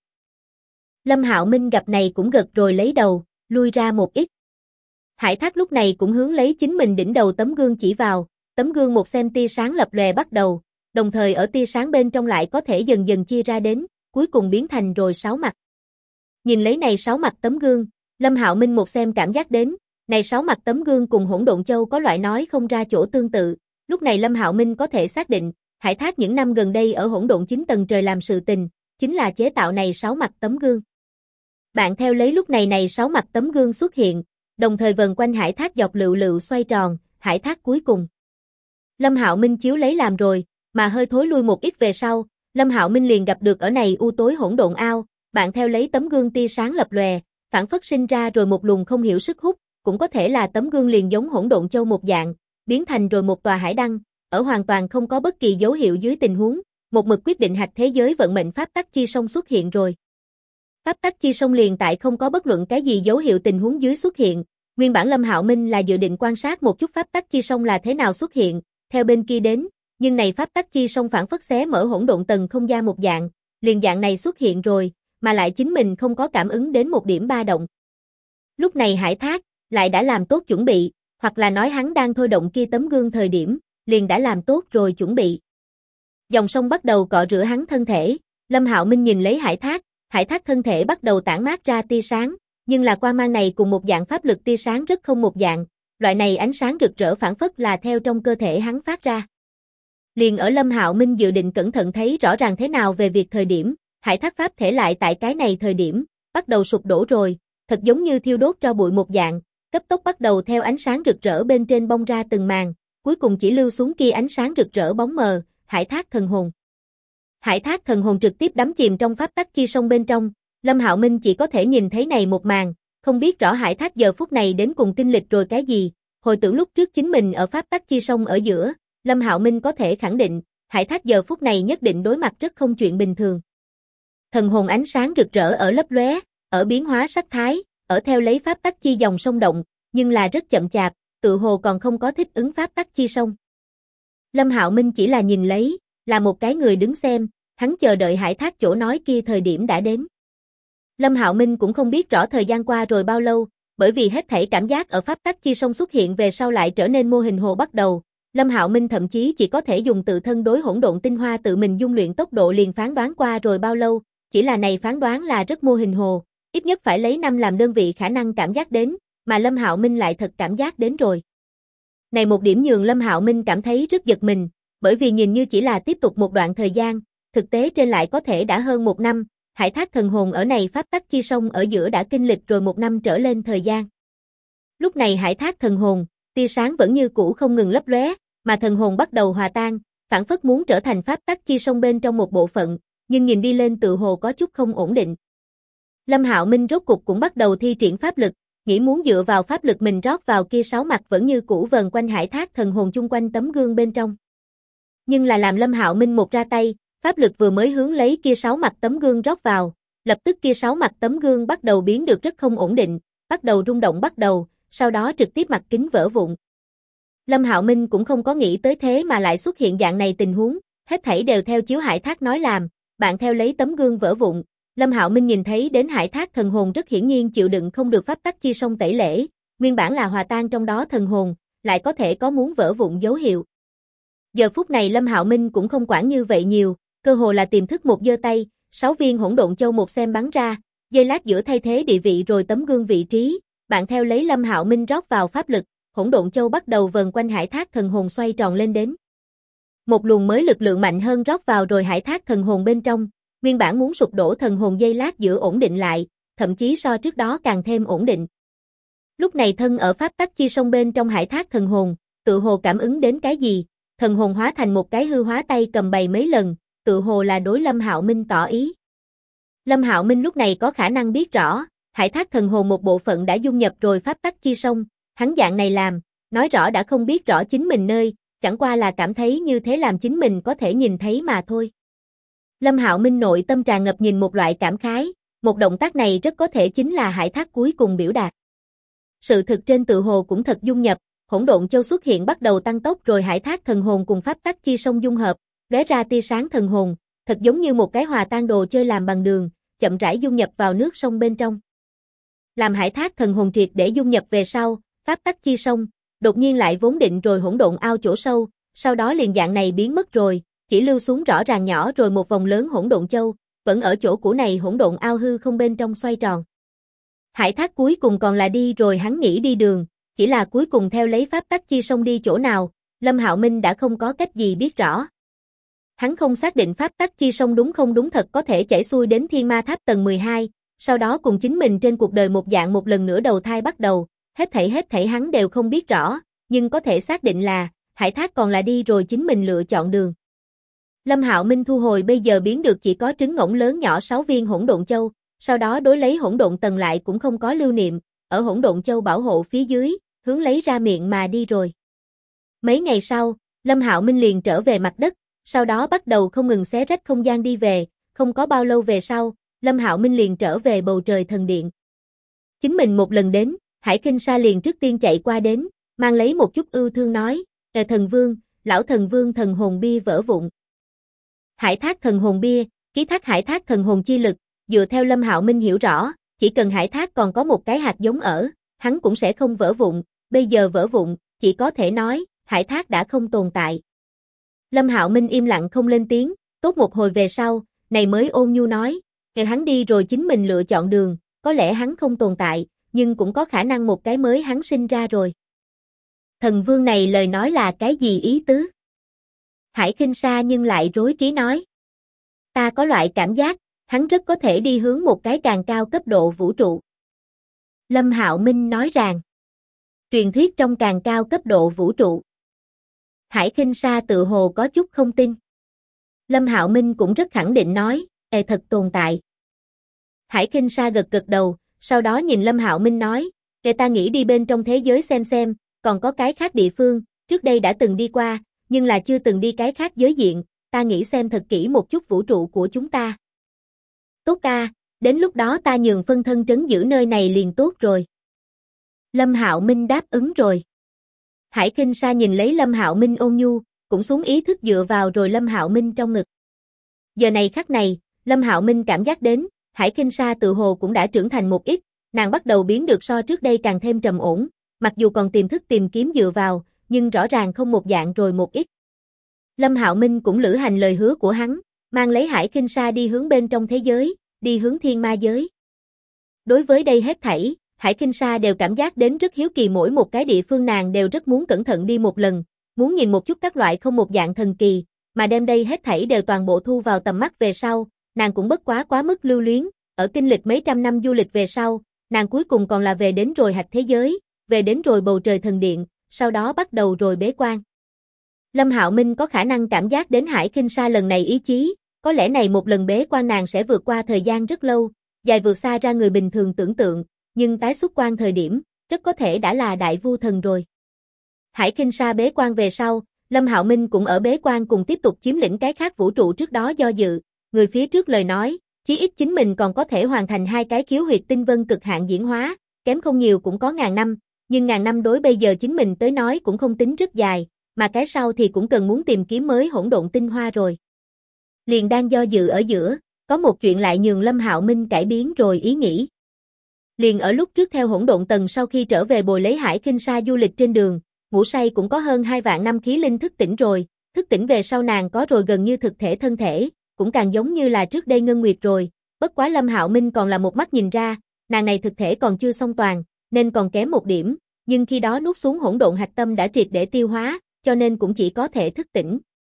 Lâm Hạo Minh gặp này cũng gật rồi lấy đầu, lui ra một ít. Hải Thác lúc này cũng hướng lấy chính mình đỉnh đầu tấm gương chỉ vào, tấm gương một xem tia sáng lập lòe bắt đầu, đồng thời ở tia sáng bên trong lại có thể dần dần chia ra đến, cuối cùng biến thành rồi 6 mặt. Nhìn lấy này 6 mặt tấm gương, Lâm Hạo Minh một xem cảm giác đến, này 6 mặt tấm gương cùng hỗn độn châu có loại nói không ra chỗ tương tự, lúc này Lâm Hạo Minh có thể xác định, Hải Thác những năm gần đây ở hỗn độn 9 tầng trời làm sự tình, chính là chế tạo này 6 mặt tấm gương. Bạn theo lấy lúc này 6 mặt tấm gương xuất hiện, đồng thời vần quanh Hải Thác dọc lựu xoay tròn, Hải Thác cuối cùng. Lâm Hạo Minh chiếu lấy làm rồi, mà hơi thối lui một ít về sau, Lâm Hạo Minh liền gặp được ở này u tối hỗn độn ao, bạn theo lấy tấm gương tia sáng lập lòe, phản phất sinh ra rồi một luồng không hiểu sức hút, cũng có thể là tấm gương liền giống hỗn độn châu một dạng, biến thành rồi một tòa hải đăng, ở hoàn toàn không có bất kỳ dấu hiệu dưới tình huống, một mực quyết định hạch thế giới vận mệnh pháp tắc chi song xuất hiện rồi. Pháp tắc chi song liền tại không có bất luận cái gì dấu hiệu tình huống dưới xuất hiện, nguyên bản Lâm Hạo Minh là dự định quan sát một chút pháp tắc chi song là thế nào xuất hiện, theo bên kia đến, nhưng này pháp tắc chi song phản phất xé mở hỗn độn tầng không gian một dạng, liền dạng này xuất hiện rồi, mà lại chính mình không có cảm ứng đến một điểm ba động. Lúc này Hải Thác lại đã làm tốt chuẩn bị, hoặc là nói hắn đang thôi động kia tấm gương thời điểm, liền đã làm tốt rồi chuẩn bị. Dòng sông bắt đầu cọ rửa hắn thân thể, Lâm Hạo Minh nhìn lấy Hải Thác thân thể bắt đầu tản mát ra tia sáng, nhưng là quang mang này cùng một dạng pháp lực tia sáng rất không một dạng, loại này ánh sáng rực rỡ phản phất là theo trong cơ thể hắn phát ra. Liền ở Lâm Hạo Minh dự định cẩn thận thấy rõ ràng thế nào về việc thời điểm, Hải Thác pháp thể lại tại cái này thời điểm, bắt đầu sụp đổ rồi, thật giống như thiêu đốt tro bụi một dạng, cấp tốc bắt đầu theo ánh sáng rực rỡ bên trên bong ra từng màn, cuối cùng chỉ lưu xuống kia ánh sáng rực rỡ bóng mờ, Hải Thác thần hồn. Hải Thác thần hồn trực tiếp đắm chìm trong pháp tắc chi sông bên trong, Lâm Hạo Minh chỉ có thể nhìn thấy này một màn, không biết rõ Hải Thác giờ phút này đến cùng kinh lịch rồi cái gì, hồi tưởng lúc trước chính mình ở pháp tắc chi sông ở giữa, Lâm Hạo Minh có thể khẳng định, Hải Thác giờ phút này nhất định đối mặt rất không chuyện bình thường. Thần hồn ánh sáng rực rỡ ở lấp lóe, ở biến hóa sắc thái, ở theo lấy pháp tắc chi dòng sông động, nhưng là rất chậm chạp, tự hồ còn không có thích ứng pháp tắc chi sông. Lâm Hạo Minh chỉ là nhìn lấy, là một cái người đứng xem, hắn chờ đợi Hải Thác chỗ nói kia thời điểm đã đến. Lâm Hạo Minh cũng không biết rõ thời gian qua rồi bao lâu, bởi vì hết thảy cảm giác ở pháp tắc chi sông xuất hiện về sau lại trở nên mô hình hồ bắt đầu. Lâm Hạo Minh thậm chí chỉ có thể dùng tự thân đối hỗn độn tinh hoa tự mình dung luyện tốc độ liền phán đoán qua rồi bao lâu, chỉ là này phán đoán là rất mô hình hồ, ít nhất phải lấy 5 làm đơn vị khả năng cảm giác đến, mà Lâm Hạo Minh lại thật cảm giác đến rồi. Này một điểm nhường Lâm Hạo Minh cảm thấy rất giật mình, bởi vì nhìn như chỉ là tiếp tục một đoạn thời gian, thực tế trên lại có thể đã hơn 1 năm, Hải Thác thần hồn ở này pháp tắc chi sông ở giữa đã kinh lịch rồi 1 năm trở lên thời gian. Lúc này Hải Thác thần hồn, tia sáng vẫn như cũ không ngừng lấp lóe, mà thần hồn bắt đầu hòa tan, phản phất muốn trở thành pháp tắc chi sông bên trong một bộ phận, nhưng nhìn đi lên tự hồ có chút không ổn định. Lâm Hạo Minh rốt cục cũng bắt đầu thi triển pháp lực, nghĩ muốn dựa vào pháp lực mình rót vào kia 6 mặt vẫn như cũ vờn quanh Hải Thác thần hồn chung quanh tấm gương bên trong. Nhưng là làm Lâm Hạo Minh một ra tay, pháp lực vừa mới hướng lấy kia 6 mặt tấm gương rót vào, lập tức kia 6 mặt tấm gương bắt đầu biến được rất không ổn định, bắt đầu rung động sau đó trực tiếp mặt kính vỡ vụn. Lâm Hạo Minh cũng không có nghĩ tới thế mà lại xuất hiện dạng này tình huống, hết thảy đều theo chiếu Hải Thác nói làm, bạn theo lấy tấm gương vỡ vụn. Lâm Hạo Minh nhìn thấy đến Hải Thác thần hồn rất hiển nhiên chịu đựng không được pháp tắc chi sông tẩy lễ, nguyên bản là hòa tan trong đó thần hồn, lại có thể có muốn vỡ vụn dấu hiệu. Giờ phút này Lâm Hạo Minh cũng không quản như vậy nhiều, cơ hồ là tiềm thức một giơ tay, 6 viên hỗn độn châu một xem bắn ra, giây lát giữa thay thế địa vị rồi tấm gương vị trí, bạn theo lấy Lâm Hạo Minh rót vào pháp lực, hỗn độn châu bắt đầu vần quanh Hải Thác thần hồn xoay tròn lên đến. Một luồng mới lực lượng mạnh hơn rót vào rồi Hải Thác thần hồn bên trong, nguyên bản muốn sụp đổ thần hồn giây lát giữa ổn định lại, thậm chí so trước đó càng thêm ổn định. Lúc này thân ở pháp tắc chi sông bên trong Hải Thác thần hồn, tự hồ cảm ứng đến cái gì, thần hồn hóa thành một cái hư hóa tay cầm bày mấy lần, tự hồ là đối Lâm Hạo Minh tỏ ý. Lâm Hạo Minh lúc này có khả năng biết rõ, Hải Thác thần hồn một bộ phận đã dung nhập rồi pháp tắc chi sông, hắn dạng này làm, nói rõ đã không biết rõ chính mình nơi, chẳng qua là cảm thấy như thế làm chính mình có thể nhìn thấy mà thôi. Lâm Hạo Minh nội tâm tràn ngập nhìn một loại cảm khái, một động tác này rất có thể chính là Hải Thác cuối cùng biểu đạt. Sự thực trên tự hồ cũng thật dung nhập, hỗn độn châu xuất hiện bắt đầu tăng tốc rồi Hải Thác thần hồn cùng pháp tắc chi sông dung hợp, lóe ra tia sáng thần hồn, thật giống như một cái hòa tan đồ chơi làm bằng đường, chậm rãi dung nhập vào nước sông bên trong. Làm Hải Thác thần hồn triệt để dung nhập về sau, pháp tắc chi sông, đột nhiên lại vốn định rồi hỗn độn ao chỗ sâu, sau đó liền dạng này biến mất rồi, chỉ lưu xuống rõ ràng nhỏ rồi một vòng lớn hỗn độn châu, vẫn ở chỗ cũ này hỗn độn ao hư không bên trong xoay tròn. Hải Thác cuối cùng còn là đi rồi hắn nghĩ đi đường, chỉ là cuối cùng theo lấy pháp tắc chi sông đi chỗ nào, Lâm Hạo Minh đã không có cách gì biết rõ. Hắn không xác định pháp tắc chi sông đúng không đúng thật có thể chảy xuôi đến Thiên Ma Tháp tầng 12, sau đó cùng chính mình trên cuộc đời một dạng một lần nữa đầu thai bắt đầu, hết thảy hắn đều không biết rõ, nhưng có thể xác định là, Hải Thác còn là đi rồi chính mình lựa chọn đường. Lâm Hạo Minh thu hồi bây giờ biến được chỉ có trứng ngỗng lớn nhỏ 6 viên hỗn độn châu, sau đó đối lấy hỗn độn tầng lại cũng không có lưu niệm, ở hỗn độn châu bảo hộ phía dưới, hướng lấy ra miệng mà đi rồi. Mấy ngày sau, Lâm Hạo Minh liền trở về mặt đất, sau đó bắt đầu không ngừng xé rách không gian đi về, không có bao lâu về sau, Lâm Hạo Minh liền trở về bầu trời thần điện. Chính mình một lần đến, Hải Kinh Sa liền trước tiên chạy qua đến, mang lấy một chút ưu thương nói, thần vương, lão thần vương thần hồn bia vỡ vụn. Hải thác thần hồn bia, ký thác hải thác thần hồn chi lực, dựa theo Lâm Hạo Minh hiểu rõ, chỉ cần hải thác còn có một cái hạt giống ở, hắn cũng sẽ không vỡ vụn, bây giờ vỡ vụn, chỉ có thể nói, hải thác đã không tồn tại. Lâm Hạo Minh im lặng không lên tiếng, tốt một hồi về sau, này mới ôn nhu nói, hắn đi rồi chính mình lựa chọn đường, có lẽ hắn không tồn tại, nhưng cũng có khả năng một cái mới hắn sinh ra rồi. Thần vương này lời nói là cái gì ý tứ? Hải Kinh Sa nhưng lại rối trí nói. Ta có loại cảm giác, hắn rất có thể đi hướng một cái càng cao cấp độ vũ trụ. Lâm Hạo Minh nói rằng, truyền thuyết trong càng cao cấp độ vũ trụ. Hải Kinh Sa tự hồ có chút không tin. Lâm Hạo Minh cũng rất khẳng định nói, thật tồn tại. Hải Kinh Sa gật gật đầu, sau đó nhìn Lâm Hạo Minh nói, ta nghĩ đi bên trong thế giới xem, còn có cái khác địa phương, trước đây đã từng đi qua, nhưng là chưa từng đi cái khác giới diện, ta nghĩ xem thật kỹ một chút vũ trụ của chúng ta. Tốt ca, đến lúc đó ta nhường phân thân trấn giữ nơi này liền tốt rồi. Lâm Hạo Minh đáp ứng rồi. Hải Kinh Sa nhìn lấy Lâm Hạo Minh ôn nhu, cũng xuống ý thức dựa vào rồi Lâm Hạo Minh trong ngực. Giờ này khắc này, Lâm Hạo Minh cảm giác đến, Hải Kinh Sa tự hồ cũng đã trưởng thành một ít, nàng bắt đầu biến được so trước đây càng thêm trầm ổn, mặc dù còn tiềm thức tìm kiếm dựa vào, nhưng rõ ràng không một dạng rồi một ít. Lâm Hạo Minh cũng lữ hành lời hứa của hắn, mang lấy Hải Kinh Sa đi hướng bên trong thế giới, đi hướng thiên ma giới. Đối với đây hết thảy, Hải Kinh Sa đều cảm giác đến rất hiếu kỳ, mỗi một cái địa phương nàng đều rất muốn cẩn thận đi một lần, muốn nhìn một chút các loại không một dạng thần kỳ, mà đem đây hết thảy đều toàn bộ thu vào tầm mắt về sau, nàng cũng bất quá mức lưu luyến, ở kinh lịch mấy trăm năm du lịch về sau, nàng cuối cùng còn là về đến rồi hạch thế giới, về đến rồi bầu trời thần điện, sau đó bắt đầu rồi bế quan. Lâm Hạo Minh có khả năng cảm giác đến Hải Kinh Sa lần này ý chí, có lẽ này một lần bế quan nàng sẽ vượt qua thời gian rất lâu, dài vượt xa ra người bình thường tưởng tượng, nhưng tái xuất quan thời điểm, rất có thể đã là đại vu thần rồi. Hải Kinh Sa bế quan về sau, Lâm Hạo Minh cũng ở bế quan cùng tiếp tục chiếm lĩnh cái khác vũ trụ trước đó do dự, người phía trước lời nói, chí ít chính mình còn có thể hoàn thành 2 cái khiếu huyệt tinh vân cực hạn diễn hóa, kém không nhiều cũng có 1000 năm, nhưng 1000 năm đối bây giờ chính mình tới nói cũng không tính rất dài, mà cái sau thì cũng cần muốn tìm kiếm mới hỗn độn tinh hoa rồi. Liền đang do dự ở giữa, có một chuyện lại nhường Lâm Hạo Minh cải biến rồi ý nghĩ. Liền ở lúc trước theo hỗn độn tầng sau khi trở về bồi lấy Hải Kinh Sa du lịch trên đường, ngủ say cũng có hơn 2 vạn năm khí linh thức tỉnh rồi, thức tỉnh về sau nàng có rồi gần như thực thể thân thể, cũng càng giống như là trước đây Ngân Nguyệt rồi, bất quá Lâm Hạo Minh còn là một mắt nhìn ra, nàng này thực thể còn chưa song toàn, nên còn kém một điểm, nhưng khi đó nuốt xuống hỗn độn hạch tâm đã triệt để tiêu hóa, cho nên cũng chỉ có thể thức tỉnh.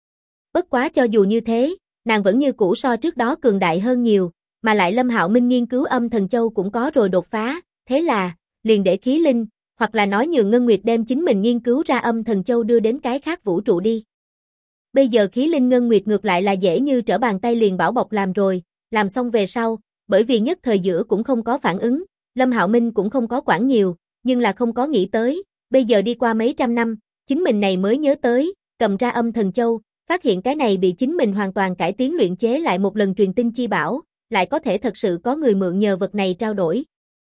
Bất quá cho dù như thế, nàng vẫn như cũ so trước đó cường đại hơn nhiều, mà lại Lâm Hạo Minh nghiên cứu âm thần châu cũng có rồi đột phá, thế là, liền để khí linh, hoặc là nói nhường Ngân Nguyệt đem chính mình nghiên cứu ra âm thần châu đưa đến cái khác vũ trụ đi. Bây giờ khí linh Ngân Nguyệt ngược lại là dễ như trở bàn tay liền bảo bọc làm rồi, làm xong về sau, bởi vì nhất thời giữa cũng không có phản ứng, Lâm Hạo Minh cũng không có quản nhiều, nhưng là không có nghĩ tới, bây giờ đi qua mấy trăm năm, chính mình này mới nhớ tới, cầm ra âm thần châu, phát hiện cái này bị chính mình hoàn toàn cải tiến luyện chế lại một lần truyền tinh chi bảo, lại có thể thật sự có người mượn nhờ vật này trao đổi.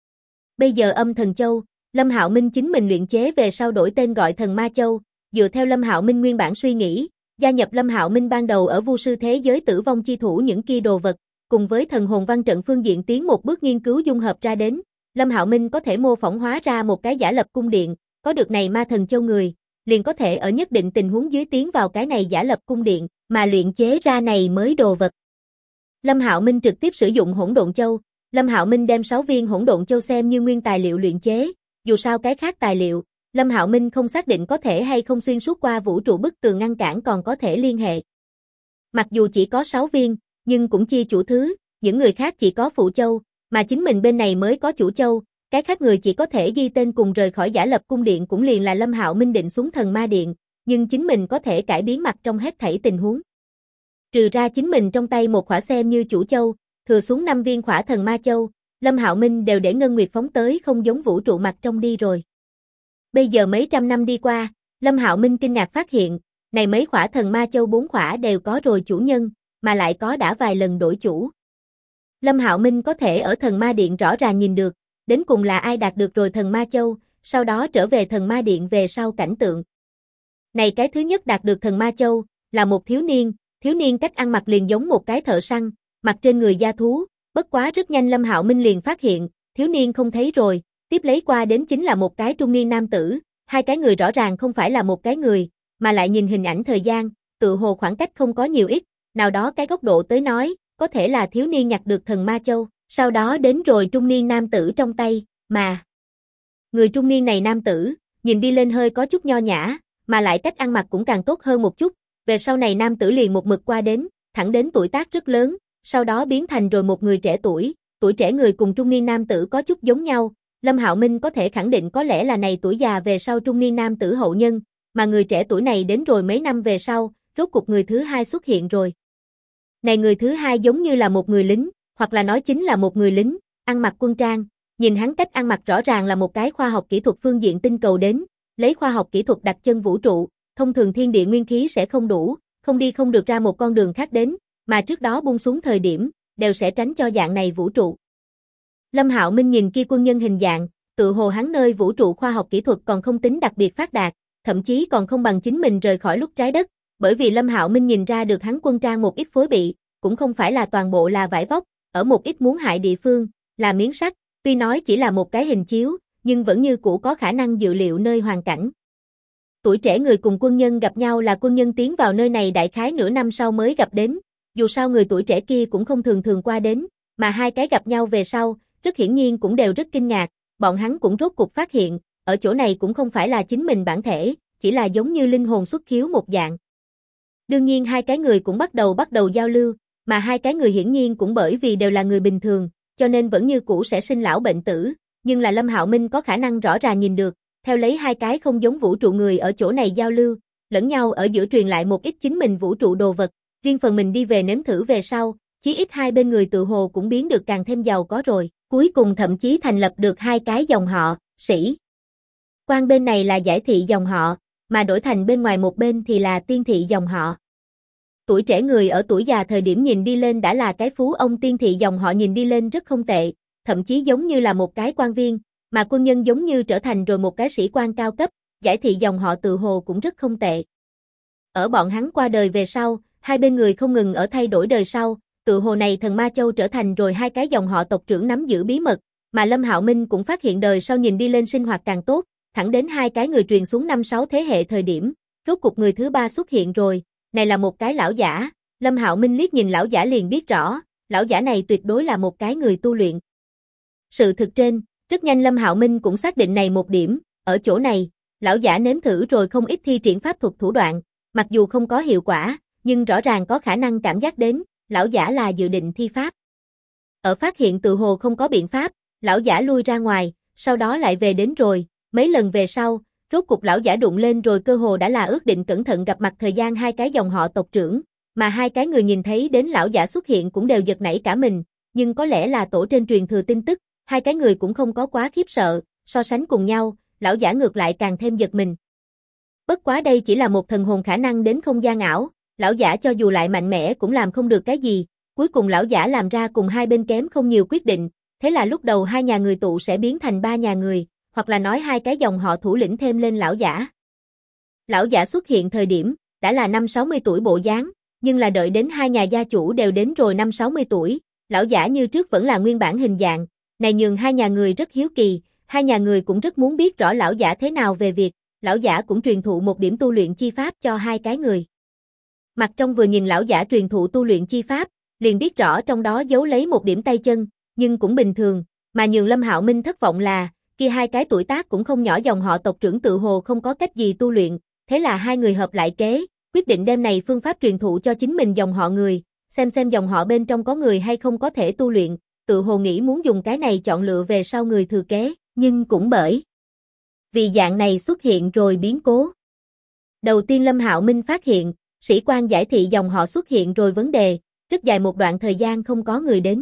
Bây giờ âm thần châu, Lâm Hạo Minh chính mình luyện chế về sau đổi tên gọi thần ma châu, dựa theo Lâm Hạo Minh nguyên bản suy nghĩ, gia nhập Lâm Hạo Minh ban đầu ở vu sư thế giới tử vong chi thủ những kia đồ vật, cùng với thần hồn văn trận phương diện tiến một bước nghiên cứu dung hợp ra đến, Lâm Hạo Minh có thể mô phỏng hóa ra một cái giả lập cung điện, có được này ma thần châu người, liền có thể ở nhất định tình huống dưới tiến vào cái này giả lập cung điện, mà luyện chế ra này mới đồ vật. Lâm Hạo Minh trực tiếp sử dụng hỗn độn châu, Lâm Hạo Minh đem 6 viên hỗn độn châu xem như nguyên tài liệu luyện chế, dù sao cái khác tài liệu, Lâm Hạo Minh không xác định có thể hay không xuyên suốt qua vũ trụ bức tường ngăn cản còn có thể liên hệ. Mặc dù chỉ có 6 viên, nhưng cũng chia chủ thứ, những người khác chỉ có phụ châu, mà chính mình bên này mới có chủ châu, cái khác người chỉ có thể ghi tên cùng rời khỏi giả lập cung điện cũng liền là Lâm Hạo Minh định xuống thần ma điện, nhưng chính mình có thể cải biến mặt trong hết thảy tình huống. Trừ ra chính mình trong tay một khỏa xem như chủ châu, thừa xuống 5 viên khỏa thần ma châu, Lâm Hạo Minh đều để Ngân Nguyệt phóng tới không giống vũ trụ mặt trong đi rồi. Bây giờ mấy trăm năm đi qua, Lâm Hạo Minh kinh ngạc phát hiện, Này mấy khỏa thần ma châu 4 khỏa đều có rồi chủ nhân, mà lại có đã vài lần đổi chủ. Lâm Hạo Minh có thể ở thần ma điện rõ ràng nhìn được, đến cùng là ai đạt được rồi thần ma châu, sau đó trở về thần ma điện về sau cảnh tượng. Này cái thứ nhất đạt được thần ma châu, là một thiếu niên cách ăn mặc liền giống một cái thợ săn, mặc trên người da thú, bất quá rất nhanh Lâm Hạo Minh liền phát hiện, thiếu niên không thấy rồi, tiếp lấy qua đến chính là một cái trung niên nam tử, hai cái người rõ ràng không phải là một cái người, mà lại nhìn hình ảnh thời gian, tự hồ khoảng cách không có nhiều ít, nào đó cái góc độ tới nói, có thể là thiếu niên nhặt được thần ma châu, sau đó đến rồi trung niên nam tử trong tay, mà người trung niên này nam tử, nhìn đi lên hơi có chút nho nhã, mà lại cách ăn mặc cũng càng tốt hơn một chút, về sau này nam tử liền một mực qua đến, thẳng đến tuổi tác rất lớn, sau đó biến thành rồi một người trẻ tuổi trẻ người cùng trung niên nam tử có chút giống nhau, Lâm Hạo Minh có thể khẳng định có lẽ là này tuổi già về sau trung niên nam tử hậu nhân, mà người trẻ tuổi này đến rồi mấy năm về sau, rốt cục người thứ hai xuất hiện rồi. Này người thứ hai giống như là một người lính, hoặc là nói chính là một người lính, ăn mặc quân trang, nhìn hắn cách ăn mặc rõ ràng là một cái khoa học kỹ thuật phương diện tinh cầu đến, lấy khoa học kỹ thuật đặt chân vũ trụ, thông thường thiên địa nguyên khí sẽ không đủ, không đi không được ra một con đường khác đến, mà trước đó buông xuống thời điểm, đều sẽ tránh cho dạng này vũ trụ. Lâm Hạo Minh nhìn kia quân nhân hình dạng, tự hồ hắn nơi vũ trụ khoa học kỹ thuật còn không tính đặc biệt phát đạt, thậm chí còn không bằng chính mình rời khỏi lúc trái đất, bởi vì Lâm Hạo Minh nhìn ra được hắn quân trang một ít phối bị, cũng không phải là toàn bộ là vải vóc, ở một ít muốn hại địa phương, là miếng sắt, tuy nói chỉ là một cái hình chiếu, nhưng vẫn như cũ có khả năng dự liệu nơi hoàn cảnh. Tuổi trẻ người cùng quân nhân gặp nhau là quân nhân tiến vào nơi này đại khái nửa năm sau mới gặp đến, dù sao người tuổi trẻ kia cũng không thường qua đến, mà hai cái gặp nhau về sau, rất hiển nhiên cũng đều rất kinh ngạc, bọn hắn cũng rốt cuộc phát hiện, ở chỗ này cũng không phải là chính mình bản thể, chỉ là giống như linh hồn xuất khiếu một dạng. Đương nhiên hai cái người cũng bắt đầu giao lưu, mà hai cái người hiển nhiên cũng bởi vì đều là người bình thường, cho nên vẫn như cũ sẽ sinh lão bệnh tử, nhưng là Lâm Hạo Minh có khả năng rõ ràng nhìn được, theo lấy hai cái không giống vũ trụ người ở chỗ này giao lưu, lẫn nhau ở giữa truyền lại một ít chính mình vũ trụ đồ vật, riêng phần mình đi về nếm thử về sau, chí ít hai bên người tự hồ cũng biến được càng thêm giàu có rồi, cuối cùng thậm chí thành lập được hai cái dòng họ, Sĩ Quan bên này là Giải Thị dòng họ, mà đổi thành bên ngoài một bên thì là Tiên Thị dòng họ. Tuổi trẻ người ở tuổi già thời điểm nhìn đi lên đã là cái phú ông, Tiên Thị dòng họ nhìn đi lên rất không tệ, thậm chí giống như là một cái quan viên, mà quân nhân giống như trở thành rồi một cái sĩ quan cao cấp, Giải Thị dòng họ tự hồ cũng rất không tệ. Ở bọn hắn qua đời về sau, hai bên người không ngừng ở thay đổi đời sau, tự hồ này thần Ma Châu trở thành rồi hai cái dòng họ tộc trưởng nắm giữ bí mật, mà Lâm Hạo Minh cũng phát hiện đời sau nhìn đi lên sinh hoạt càng tốt, thẳng đến hai cái người truyền xuống 5-6 thế hệ thời điểm, rốt cục người thứ ba xuất hiện rồi, này là một cái lão giả, Lâm Hạo Minh liếc nhìn lão giả liền biết rõ, lão giả này tuyệt đối là một cái người tu luyện. Sự thực trên, rất nhanh Lâm Hạo Minh cũng xác định này một điểm, ở chỗ này, lão giả nếm thử rồi không ít thi triển pháp thuật thủ đoạn, mặc dù không có hiệu quả, nhưng rõ ràng có khả năng cảm giác đến, lão giả là dự định thi pháp. Ở phát hiện tự hồ không có biện pháp, lão giả lui ra ngoài, sau đó lại về đến rồi, mấy lần về sau, rốt cục lão giả đụng lên rồi cơ hồ đã là ước định cẩn thận gặp mặt thời gian hai cái dòng họ tộc trưởng, mà hai cái người nhìn thấy đến lão giả xuất hiện cũng đều giật nảy cả mình, nhưng có lẽ là tổ trên truyền thừa tin tức, hai cái người cũng không có quá khiếp sợ, so sánh cùng nhau, lão giả ngược lại càng thêm giật mình. Bất quá đây chỉ là một thần hồn khả năng đến không gian ảo, lão giả cho dù lại mạnh mẽ cũng làm không được cái gì, cuối cùng lão giả làm ra cùng hai bên kém không nhiều quyết định, thế là lúc đầu hai nhà người tụ sẽ biến thành ba nhà người, hoặc là nói hai cái dòng họ thủ lĩnh thêm lên lão giả. Lão giả xuất hiện thời điểm, đã là 5-60 tuổi bộ dáng, nhưng là đợi đến hai nhà gia chủ đều đến rồi 5-60 tuổi, lão giả như trước vẫn là nguyên bản hình dạng, này nhường hai nhà người rất hiếu kỳ, hai nhà người cũng rất muốn biết rõ lão giả thế nào về việc, lão giả cũng truyền thụ một điểm tu luyện chi pháp cho hai cái người. Mặt trong vừa nhìn lão giả truyền thụ tu luyện chi pháp, liền biết rõ trong đó giấu lấy một điểm tay chân, nhưng cũng bình thường, mà nhường Lâm Hạo Minh thất vọng là, kia hai cái tuổi tác cũng không nhỏ dòng họ tộc trưởng tự hồ không có cách gì tu luyện, thế là hai người hợp lại kế, quyết định đem này phương pháp truyền thụ cho chính mình dòng họ người, xem dòng họ bên trong có người hay không có thể tu luyện, tự hồ nghĩ muốn dùng cái này chọn lựa về sau người thừa kế, nhưng cũng bởi vì dạng này xuất hiện rồi biến cố. Đầu tiên Lâm Hạo Minh phát hiện, sĩ quan Giải Thị dòng họ xuất hiện rồi vấn đề, rất dài một đoạn thời gian không có người đến.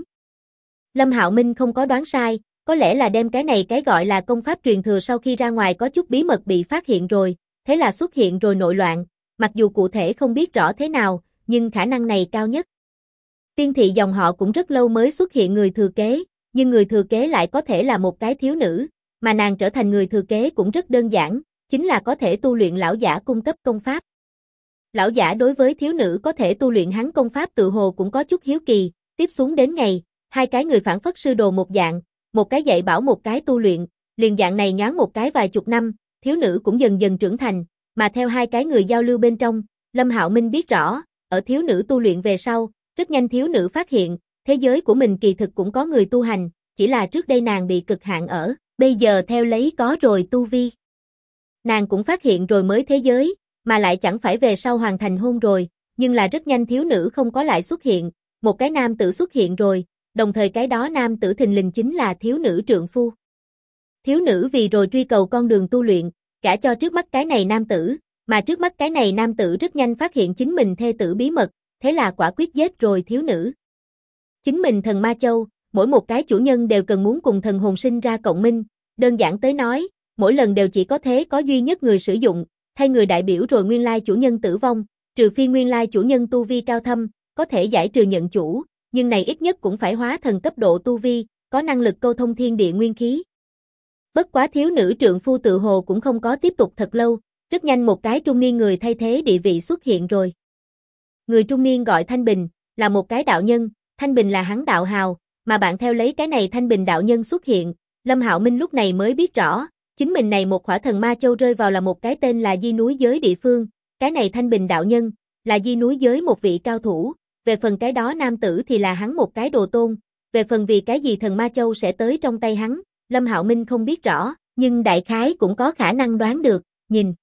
Lâm Hạo Minh không có đoán sai, có lẽ là đem cái này cái gọi là công pháp truyền thừa sau khi ra ngoài có chút bí mật bị phát hiện rồi, thế là xuất hiện rồi nội loạn, mặc dù cụ thể không biết rõ thế nào, nhưng khả năng này cao nhất. Tiên thị dòng họ cũng rất lâu mới xuất hiện người thừa kế, nhưng người thừa kế lại có thể là một cái thiếu nữ, mà nàng trở thành người thừa kế cũng rất đơn giản, chính là có thể tu luyện lão giả cung cấp công pháp. Lão giả đối với thiếu nữ có thể tu luyện hắn công pháp tự hồ cũng có chút hiếu kỳ, tiếp xuống đến ngày, hai cái người phản phất sư đồ một dạng, một cái dạy bảo một cái tu luyện, liền dạng này nhoáng một cái vài chục năm, thiếu nữ cũng dần dần trưởng thành, mà theo hai cái người giao lưu bên trong, Lâm Hạo Minh biết rõ, ở thiếu nữ tu luyện về sau, rất nhanh thiếu nữ phát hiện, thế giới của mình kỳ thực cũng có người tu hành, chỉ là trước đây nàng bị cực hạn ở, bây giờ theo lấy có rồi tu vi. Nàng cũng phát hiện rồi mới thế giới, mà lại chẳng phải về sau hoàn thành hôn rồi, nhưng là rất nhanh thiếu nữ không có lại xuất hiện, một cái nam tử xuất hiện rồi, đồng thời cái đó nam tử thình lình chính là thiếu nữ trượng phu. Thiếu nữ vì rồi truy cầu con đường tu luyện, gả cho trước mắt cái này nam tử, mà trước mắt cái này nam tử rất nhanh phát hiện chính mình thê tử bí mật, thế là quả quyết giết rồi thiếu nữ. Chính mình thần Ma Châu, mỗi một cái chủ nhân đều cần muốn cùng thần hồn sinh ra cộng minh, đơn giản tới nói, mỗi lần đều chỉ có thế có duy nhất người sử dụng, thay người đại biểu rồi nguyên lai chủ nhân tử vong, trừ phi nguyên lai chủ nhân tu vi cao thâm, có thể giải trừ nhận chủ, nhưng này ít nhất cũng phải hóa thần cấp độ tu vi, có năng lực câu thông thiên địa nguyên khí. Bất quá thiếu nữ trượng phu tự hồ cũng không có tiếp tục thật lâu, rất nhanh một cái trung niên người thay thế địa vị xuất hiện rồi. Người trung niên gọi Thanh Bình, là một cái đạo nhân, Thanh Bình là hắn đạo hào, mà bạn theo lấy cái này Thanh Bình đạo nhân xuất hiện, Lâm Hạo Minh lúc này mới biết rõ, chính mình này một khỏa thần ma châu rơi vào là một cái tên là Di núi giới địa phương, cái này Thanh Bình đạo nhân, là Di núi giới một vị cao thủ, về phần cái đó nam tử thì là hắn một cái đồ tôn, về phần vì cái gì thần ma châu sẽ tới trong tay hắn, Lâm Hạo Minh không biết rõ, nhưng đại khái cũng có khả năng đoán được, nhìn.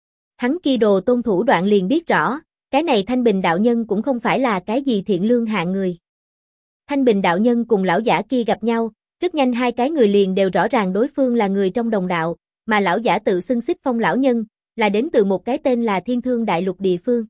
Hắn kia đồ tôn thủ đoạn liền biết rõ, cái này Thanh Bình đạo nhân cũng không phải là cái gì thiện lương hạng người. Thanh Bình đạo nhân cùng lão giả kia gặp nhau, rất nhanh hai cái người liền đều rõ ràng đối phương là người trong đồng đạo, mà lão giả tự xưng Xích Phong lão nhân, là đến từ một cái tên là Thiên Thương Đại Lục địa phương.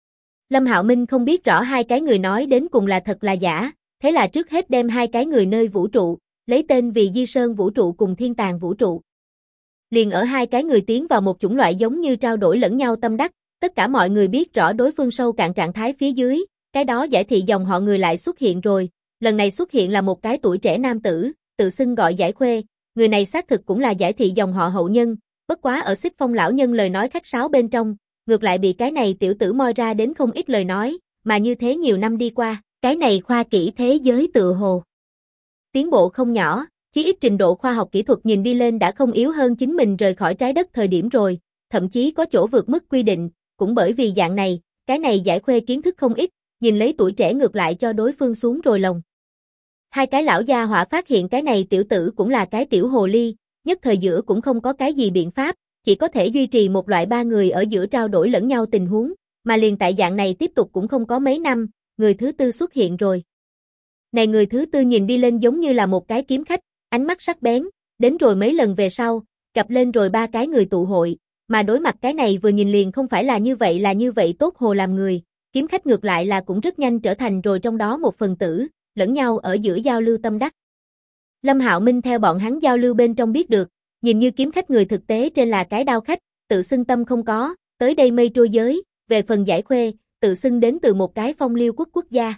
Lâm Hạo Minh không biết rõ hai cái người nói đến cùng là thật là giả, thế là trước hết đem hai cái người nơi vũ trụ, lấy tên vì Di Sơn vũ trụ cùng Thiên Tàng vũ trụ. Liền ở hai cái người tiến vào một chủng loại giống như trao đổi lẫn nhau tâm đắc, tất cả mọi người biết rõ đối phương sâu cạn trạng thái phía dưới, cái đó Giải Thị dòng họ người lại xuất hiện rồi, lần này xuất hiện là một cái tuổi trẻ nam tử, tự xưng gọi Giải Khuê, người này xác thực cũng là Giải Thị dòng họ hậu nhân, bất quá ở Xích Phong lão nhân lời nói khách sáo bên trong, ngược lại bị cái này tiểu tử moi ra đến không ít lời nói, mà như thế nhiều năm đi qua, cái này khoa kỹ thế giới tự hồ tiến bộ không nhỏ, chí ít trình độ khoa học kỹ thuật nhìn đi lên đã không yếu hơn chính mình rời khỏi trái đất thời điểm rồi, thậm chí có chỗ vượt mức quy định, cũng bởi vì dạng này, cái này Giải Khuê kiến thức không ít, nhìn lấy tuổi trẻ ngược lại cho đối phương xuống rồi lòng. Hai cái lão gia hỏa phát hiện cái này tiểu tử cũng là cái tiểu hồ ly, nhất thời giữa cũng không có cái gì biện pháp, chỉ có thể duy trì một loại ba người ở giữa trao đổi lẫn nhau tình huống, mà liền tại dạng này tiếp tục cũng không có mấy năm, người thứ tư xuất hiện rồi. Này người thứ tư nhìn đi lên giống như là một cái kiếm khách, ánh mắt sắc bén, đến rồi mấy lần về sau, gặp lên rồi ba cái người tụ hội, mà đối mặt cái này vừa nhìn liền không phải là như vậy tốt hồ làm người, kiếm khách ngược lại là cũng rất nhanh trở thành rồi trong đó một phần tử, lẫn nhau ở giữa giao lưu tâm đắc. Lâm Hạo Minh theo bọn hắn giao lưu bên trong biết được, nhìn như kiếm khách người thực tế trên là cái đao khách, tự xưng tâm không có, tới đây mây trôi giới, về phần Giải Khuê, tự xưng đến từ một cái phong liêu quốc gia.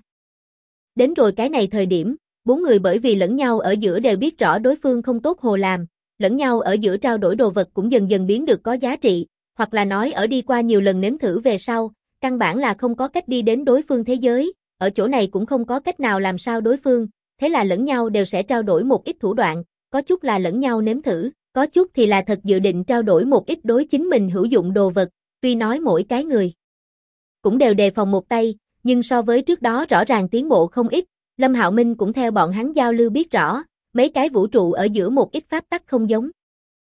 Đến rồi cái này thời điểm, bốn người bởi vì lẫn nhau ở giữa đều biết rõ đối phương không tốt hồ làm, lẫn nhau ở giữa trao đổi đồ vật cũng dần dần biến được có giá trị, hoặc là nói ở đi qua nhiều lần nếm thử về sau, căn bản là không có cách đi đến đối phương thế giới, ở chỗ này cũng không có cách nào làm sao đối phương, thế là lẫn nhau đều sẽ trao đổi một ít thủ đoạn, có chút là lẫn nhau nếm thử, có chút thì là thật dự định trao đổi một ít đối chính mình hữu dụng đồ vật, tuy nói mỗi cái người cũng đều đề phòng một tay, nhưng so với trước đó rõ ràng tiến bộ không ít, Lâm Hạo Minh cũng theo bọn hắn giao lưu biết rõ, mấy cái vũ trụ ở giữa một ít pháp tắc không giống.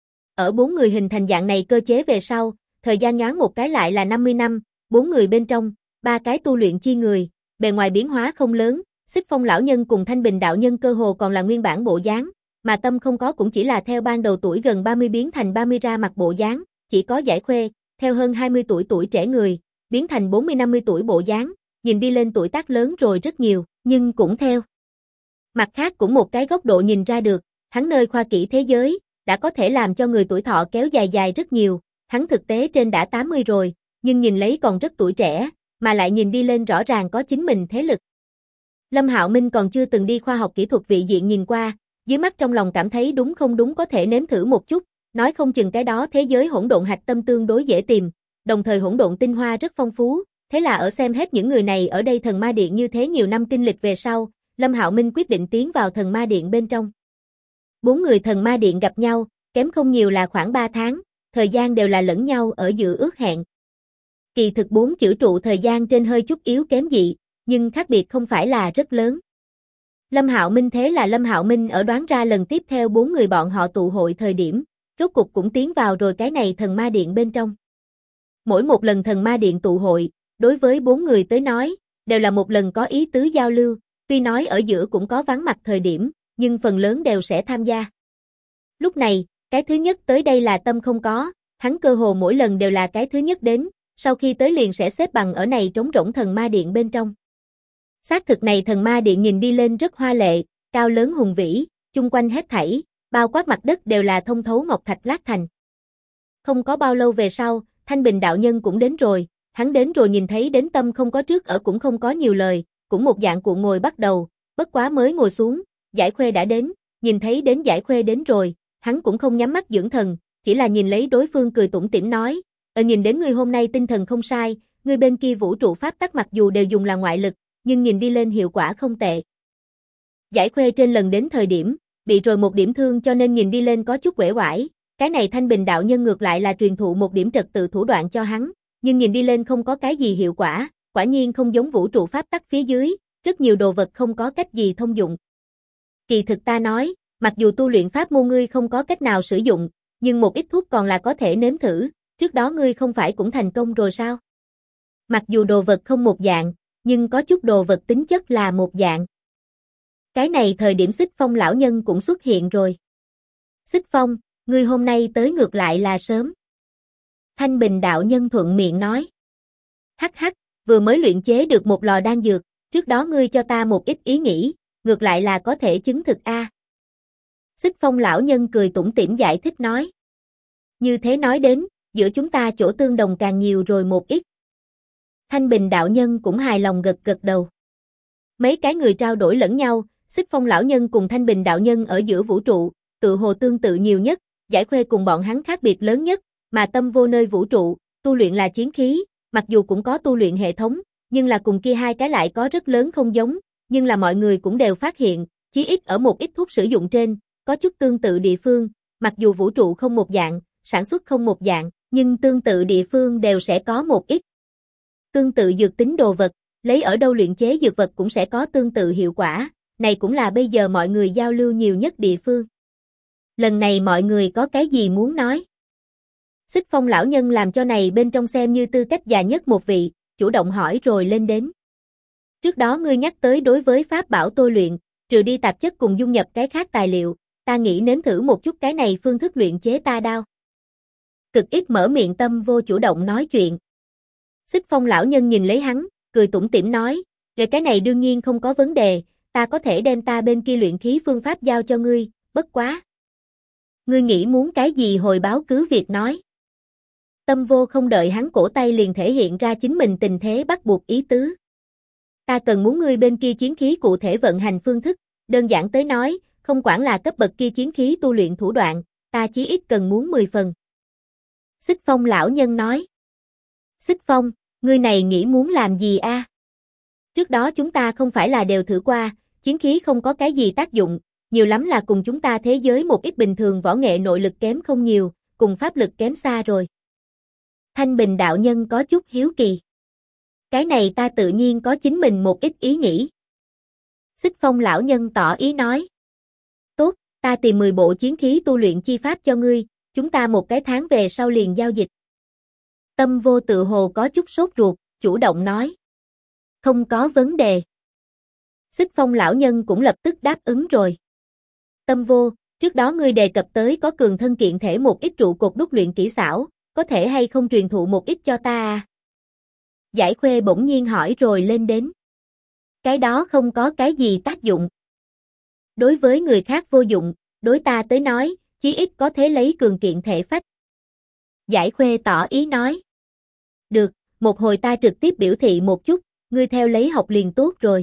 Ở bốn người hình thành dạng này cơ chế về sau, thời gian nhoáng một cái lại là 50 năm, bốn người bên trong, ba cái tu luyện chi người, bề ngoài biến hóa không lớn, Xích Phong lão nhân cùng Thanh Bình đạo nhân cơ hồ còn là nguyên bản bộ dáng, mà tâm không có cũng chỉ là theo ban đầu tuổi gần 30 biến thành 30 ra mặt bộ dáng, chỉ có Giải Khuê, theo hơn 20 tuổi trẻ người, biến thành 40-50 tuổi bộ dáng, nhìn đi lên tuổi tác lớn rồi rất nhiều, nhưng cũng theo mặt khác cũng một cái góc độ nhìn ra được, hắn nơi khoa kỹ thế giới, đã có thể làm cho người tuổi thọ kéo dài rất nhiều, hắn thực tế trên đã 80 rồi, nhưng nhìn lấy còn rất tuổi trẻ, mà lại nhìn đi lên rõ ràng có chính mình thế lực. Lâm Hạo Minh còn chưa từng đi khoa học kỹ thuật vị diện nhìn qua, dưới mắt trong lòng cảm thấy đúng không đúng có thể nếm thử một chút, nói không chừng cái đó thế giới hỗn độn hạch tâm tương đối dễ tìm, đồng thời hỗn độn tinh hoa rất phong phú, thế là ở xem hết những người này ở đây thần ma điện như thế nhiều năm kinh lịch về sau, Lâm Hạo Minh quyết định tiến vào thần ma điện bên trong. 4 người thần ma điện gặp nhau, kém không nhiều là khoảng 3 tháng, thời gian đều là lẫn nhau ở giữa ước hẹn. Kỳ thực 4 chữ trụ thời gian trên hơi chút yếu kém dị, nhưng khác biệt không phải là rất lớn. Lâm Hạo Minh thế là Lâm Hạo Minh ở đoán ra lần tiếp theo 4 người bọn họ tụ hội thời điểm, rốt cục cũng tiến vào rồi cái này thần ma điện bên trong. Mỗi một lần thần ma điện tụ hội, đối với 4 người tới nói, đều là một lần có ý tứ giao lưu, tuy nói ở giữa cũng có vắng mặt thời điểm, nhưng phần lớn đều sẽ tham gia. Lúc này, cái thứ nhất tới đây là Tâm không có, hắn cơ hồ mỗi lần đều là cái thứ nhất đến, sau khi tới liền sẽ xếp bằng ở này trống rỗng thần ma điện bên trong. Xác thực này thần ma điện nhìn đi lên rất hoa lệ, cao lớn hùng vĩ, chung quanh hết thảy, bao quát mặt đất đều là thông thấu ngọc thạch lát thành. Không có bao lâu về sau, Thanh Bình đạo nhân cũng đến rồi, hắn đến rồi nhìn thấy đến Tâm không có trước ở cũng không có nhiều lời, cũng một dạng cuộn ngồi bắt đầu, bất quá mới ngồi xuống, Giải Khuê đã đến, nhìn thấy đến Giải Khuê đến rồi, hắn cũng không nhắm mắt dưỡng thần, chỉ là nhìn lấy đối phương cười tủm tỉm nói, nhìn đến ngươi hôm nay tinh thần không sai, ngươi bên kia vũ trụ pháp tắc mặc dù đều dùng là ngoại lực, nhưng nhìn đi lên hiệu quả không tệ. Giải Khuê trên lần đến thời điểm, bị rồi một điểm thương cho nên nhìn đi lên có chút uể oải, cái này Thanh Bình đạo nhân ngược lại là truyền thụ một điểm trật tự thủ đoạn cho hắn, nhưng nhìn đi lên không có cái gì hiệu quả, quả nhiên không giống vũ trụ pháp tắc phía dưới, rất nhiều đồ vật không có cách gì thông dụng. Kỳ thực ta nói, mặc dù tu luyện pháp môn ngươi không có cách nào sử dụng, nhưng một ít thuốc còn là có thể nếm thử, trước đó ngươi không phải cũng thành công rồi sao? Mặc dù đồ vật không một dạng, nhưng có chút đồ vật tính chất là một dạng. Cái này thời điểm Xích Phong lão nhân cũng xuất hiện rồi. Xích Phong, ngươi hôm nay tới ngược lại là sớm. Thanh Bình đạo nhân thuận miệng nói. Hắc hắc, vừa mới luyện chế được một lò đan dược, trước đó ngươi cho ta một ít ý nghĩ, ngược lại là có thể chứng thực a. Xích Phong lão nhân cười tủm tỉm giải thích nói. Như thế nói đến, giữa chúng ta chỗ tương đồng càng nhiều rồi một ít. Thanh Bình đạo nhân cũng hài lòng gật gật đầu. Mấy cái người trao đổi lẫn nhau, Xích Phong lão nhân cùng Thanh Bình đạo nhân ở giữa vũ trụ, tự hồ tương tự nhiều nhất, Giải Khuê cùng bọn hắn khác biệt lớn nhất, mà Tâm vô nơi vũ trụ, tu luyện là chiến khí, mặc dù cũng có tu luyện hệ thống, nhưng là cùng kia hai cái lại có rất lớn không giống, nhưng là mọi người cũng đều phát hiện, chí ít ở một ít thuốc sử dụng trên, có chút tương tự địa phương, mặc dù vũ trụ không một dạng, sản xuất không một dạng, nhưng tương tự địa phương đều sẽ có một ít. Tương tự dược tính đồ vật, lấy ở đâu luyện chế dược vật cũng sẽ có tương tự hiệu quả, này cũng là bây giờ mọi người giao lưu nhiều nhất địa phương. Lần này mọi người có cái gì muốn nói? Xích Phong lão nhân làm cho này bên trong xem như tư cách già nhất một vị, chủ động hỏi rồi lên đến. Trước đó ngươi nhắc tới đối với pháp bảo tôi luyện, trừ đi tạp chất cùng dung nhập cái khác tài liệu, ta nghĩ nếm thử một chút cái này phương thức luyện chế ta đao. Cực ít mở miệng Tâm vô chủ động nói chuyện. Xích Phong lão nhân nhìn lấy hắn, cười tủm tỉm nói, về cái này đương nhiên không có vấn đề, ta có thể đem ta bên kia luyện khí phương pháp giao cho ngươi, bất quá. Ngươi nghĩ muốn cái gì hồi báo cứ việc nói. Tâm vô không đợi hắn cổ tay liền thể hiện ra chính mình tình thế bắt buộc ý tứ. Ta cần muốn ngươi bên kia chiến khí cụ thể vận hành phương thức, đơn giản tới nói, không quản là cấp bậc kia chiến khí tu luyện thủ đoạn, ta chí ít cần muốn 10 phần. Xích Phong lão nhân nói. Xích Phong, ngươi này nghĩ muốn làm gì a? Trước đó chúng ta không phải là đều thử qua, chiến khí không có cái gì tác dụng, nhiều lắm là cùng chúng ta thế giới một ít bình thường võ nghệ nội lực kém không nhiều, cùng pháp lực kém xa rồi. Thanh Bình đạo nhân có chút hiếu kỳ. Cái này ta tự nhiên có chính mình một ít ý nghĩ. Xích Phong lão nhân tỏ ý nói. Tốt, ta tìm 10 bộ chiến khí tu luyện chi pháp cho ngươi, chúng ta một cái tháng về sau liền giao dịch. Tâm vô tự hồ có chút sốt ruột, chủ động nói. Không có vấn đề. Xích Phong lão nhân cũng lập tức đáp ứng rồi. Tâm vô, trước đó ngươi đề cập tới có cường thân kiện thể một ít trụ cột đúc luyện kỹ xảo, có thể hay không truyền thụ một ít cho ta à? Giải Khuê bỗng nhiên hỏi rồi lên đến. Cái đó không có cái gì tác dụng. Đối với người khác vô dụng, đối ta tới nói, chí ít có thể lấy cường kiện thể phách. Giải Khuê tỏ ý nói. Được, một hồi ta trực tiếp biểu thị một chút, ngươi theo lấy học liền tốt rồi.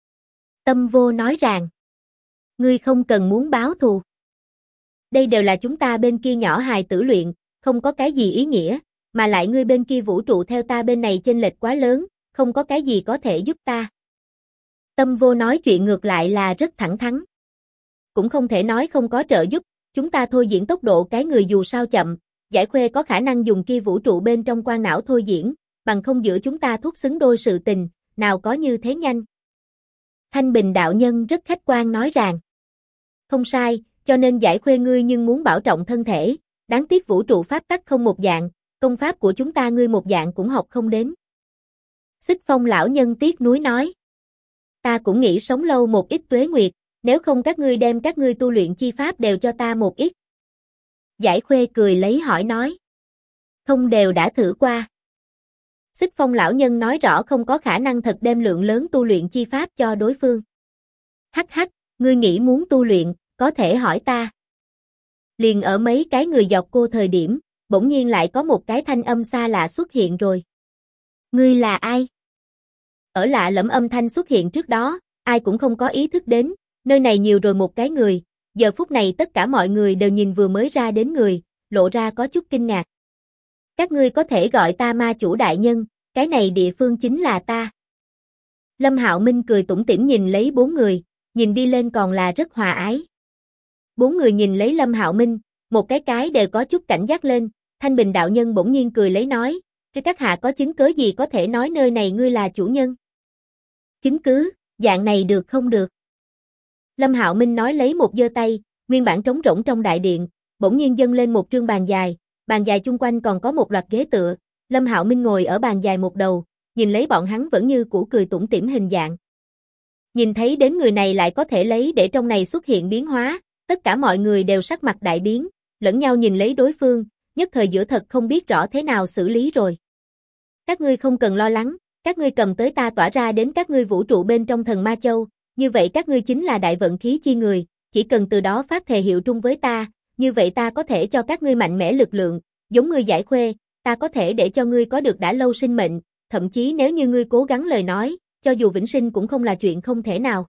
Tâm Vô nói rằng, ngươi không cần muốn báo thù. Đây đều là chúng ta bên kia nhỏ hài tử luyện, không có cái gì ý nghĩa, mà lại ngươi bên kia vũ trụ theo ta bên này chênh lệch quá lớn, không có cái gì có thể giúp ta. Tâm Vô nói chuyện ngược lại là rất thẳng thắn. Cũng không thể nói không có trợ giúp, chúng ta thôi diễn tốc độ cái người dù sao chậm, Giải Khuê có khả năng dùng kia vũ trụ bên trong quan não thôi diễn, bằng không giữa chúng ta thúc xứng đôi sự tình, nào có như thế nhanh. Thanh Bình đạo nhân rất khách quan nói rằng, không sai, cho nên Giải Khuê ngươi nhưng muốn bảo trọng thân thể, đáng tiếc vũ trụ pháp tắc không một dạng, công pháp của chúng ta ngươi một dạng cũng học không đến. Xích Phong lão nhân tiếc nuối nói, ta cũng nghĩ sống lâu một ít tuế nguyệt, nếu không các ngươi đem các ngươi tu luyện chi pháp đều cho ta một ít. Giải Khuê cười lấy hỏi nói, không đều đã thử qua. Xích Phong lão nhân nói rõ không có khả năng thật đem lượng lớn tu luyện chi pháp cho đối phương. Hắc hắc, ngươi nghĩ muốn tu luyện, có thể hỏi ta. Liền ở mấy cái người dọc cô thời điểm, bỗng nhiên lại có một cái thanh âm xa lạ xuất hiện rồi. Ngươi là ai? Ở lạ lẫm âm thanh xuất hiện trước đó, ai cũng không có ý thức đến, nơi này nhiều rồi một cái người, giờ phút này tất cả mọi người đều nhìn vừa mới ra đến người, lộ ra có chút kinh ngạc. Các ngươi có thể gọi ta ma chủ đại nhân, cái này địa phương chính là ta. Lâm Hạo Minh cười tủm tỉm nhìn lấy bốn người, nhìn đi lên còn là rất hòa ái. Bốn người nhìn lấy Lâm Hạo Minh, một cái đều có chút cảnh giác lên, Thanh Bình đạo nhân bỗng nhiên cười lấy nói, các hạ có chứng cứ gì có thể nói nơi này ngươi là chủ nhân? Chứng cứ, dạng này được không được? Lâm Hạo Minh nói lấy một giơ tay, nguyên bản trống rỗng trong đại điện, bỗng nhiên dâng lên một trương bàn dài chung quanh còn có một loạt ghế tựa, Lâm Hạo Minh ngồi ở bàn dài một đầu, nhìn lấy bọn hắn vẫn như cũ cười tủm tỉm hình dạng. Nhìn thấy đến người này lại có thể lấy để trong này xuất hiện biến hóa, tất cả mọi người đều sắc mặt đại biến, lẫn nhau nhìn lấy đối phương, nhất thời giữa thật không biết rõ thế nào xử lý rồi. Các ngươi không cần lo lắng, các ngươi cầm tới ta tỏa ra đến các ngươi vũ trụ bên trong thần Ma Châu, như vậy các ngươi chính là đại vận khí chi người, chỉ cần từ đó phát thề hiệu trung với ta, như vậy ta có thể cho các ngươi mạnh mẽ lực lượng, giống ngươi Giải Khuê, ta có thể để cho ngươi có được đã lâu sinh mệnh, thậm chí nếu như ngươi cố gắng lời nói, cho dù vĩnh sinh cũng không là chuyện không thể nào.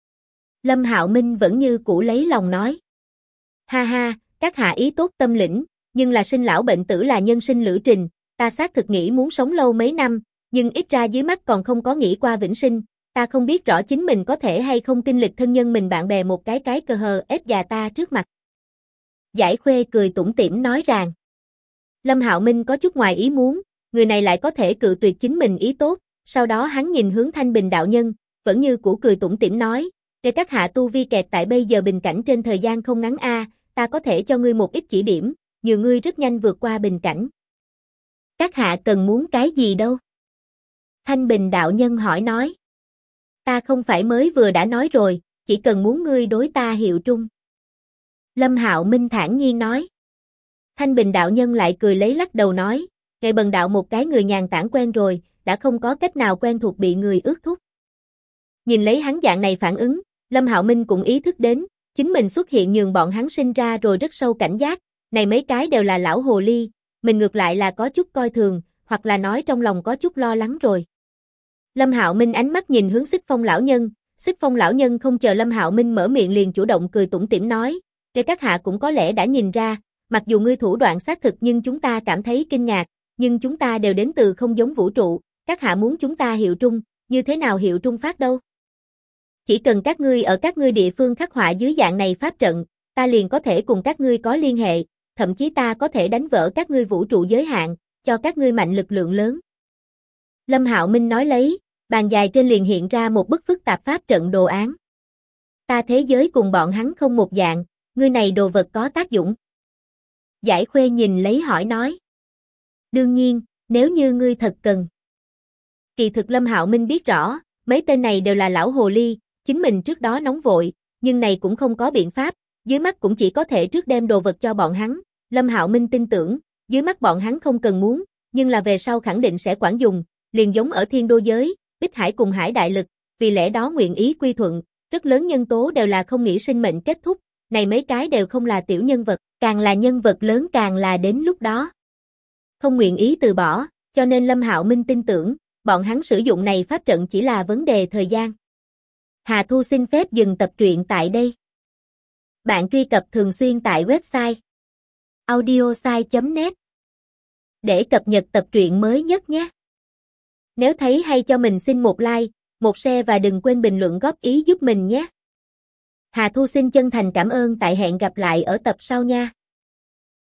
Lâm Hạo Minh vẫn như cũ lấy lòng nói. Ha ha, các hạ ý tốt tâm lĩnh, nhưng là sinh lão bệnh tử là nhân sinh lữ trình, ta xác thực nghĩ muốn sống lâu mấy năm, nhưng ít ra dưới mắt còn không có nghĩ qua vĩnh sinh, ta không biết rõ chính mình có thể hay không kinh lịch thân nhân mình bạn bè một cái cơ hờ ép già ta trước mặt. Giải Khuê cười tủm tỉm nói rằng. Lâm Hạo Minh có chút ngoài ý muốn, người này lại có thể cự tuyệt chính mình ý tốt, sau đó hắn nhìn hướng Thanh Bình đạo nhân, vẫn như cũ cười tủm tỉm nói, để các hạ tu vi kẹt tại bây giờ bình cảnh trên thời gian không ngắn ta có thể cho ngươi một ít chỉ điểm, nhờ ngươi rất nhanh vượt qua bình cảnh. Các hạ cần muốn cái gì đâu? Thanh Bình đạo nhân hỏi nói. Ta không phải mới vừa đã nói rồi, chỉ cần muốn ngươi đối ta hiệu trung. Lâm Hạo Minh thản nhiên nói. Thanh Bình đạo nhân lại cười lấy lắc đầu nói, ngày bần đạo một cái người nhàn tản quen rồi, đã không có cách nào quen thuộc bị người ước thúc. Nhìn lấy hắn dạng này phản ứng, Lâm Hạo Minh cũng ý thức đến, chính mình xuất hiện nhường bọn hắn sinh ra rồi rất sâu cảnh giác, này mấy cái đều là lão hồ ly, mình ngược lại là có chút coi thường, hoặc là nói trong lòng có chút lo lắng rồi. Lâm Hạo Minh ánh mắt nhìn hướng Xích Phong lão nhân, Xích Phong lão nhân không chờ Lâm Hạo Minh mở miệng liền chủ động cười tủm tỉm nói, "Để các hạ cũng có lẽ đã nhìn ra, mặc dù ngươi thủ đoạn xác thực nhưng chúng ta cảm thấy kinh ngạc, nhưng chúng ta đều đến từ không giống vũ trụ, các hạ muốn chúng ta hiệu trung, như thế nào hiệu trung phát đâu? Chỉ cần các ngươi ở các ngươi địa phương khắc họa dưới dạng này pháp trận, ta liền có thể cùng các ngươi có liên hệ, thậm chí ta có thể đánh vỡ các ngươi vũ trụ giới hạn, cho các ngươi mạnh lực lượng lớn." Lâm Hạo Minh nói lấy, bàn dài trên liền hiện ra một bức phức tạp pháp trận đồ án. Ta thế giới cùng bọn hắn không một dạng, ngươi này đồ vật có tác dụng. Giải Khuê nhìn lấy hỏi nói. Đương nhiên, nếu như ngươi thật cần. Kỳ thực Lâm Hạo Minh biết rõ, mấy tên này đều là lão hồ ly, chính mình trước đó nóng vội, nhưng này cũng không có biện pháp, dưới mắt cũng chỉ có thể trước đem đồ vật cho bọn hắn. Lâm Hạo Minh tin tưởng, dưới mắt bọn hắn không cần muốn, nhưng là về sau khẳng định sẽ quản dùng, liền giống ở Thiên Đô giới, Bích Hải cùng Hải đại lực, vì lẽ đó nguyện ý quy thuận, rất lớn nhân tố đều là không nghĩ sinh mệnh kết thúc, này mấy cái đều không là tiểu nhân vật, càng là nhân vật lớn càng là đến lúc đó. Không nguyện ý từ bỏ, Cho nên Lâm Hạo Minh tin tưởng, bọn hắn sử dụng này pháp trận chỉ là vấn đề thời gian. Hà Thu xin phép dừng tập truyện tại đây. Bạn truy cập thường xuyên tại website audiosai.net để cập nhật tập truyện mới nhất nhé. Nếu thấy hay cho mình xin một like, một share và đừng quên bình luận góp ý giúp mình nhé. Hà Thu xin chân thành cảm ơn, tại hẹn gặp lại ở tập sau nha.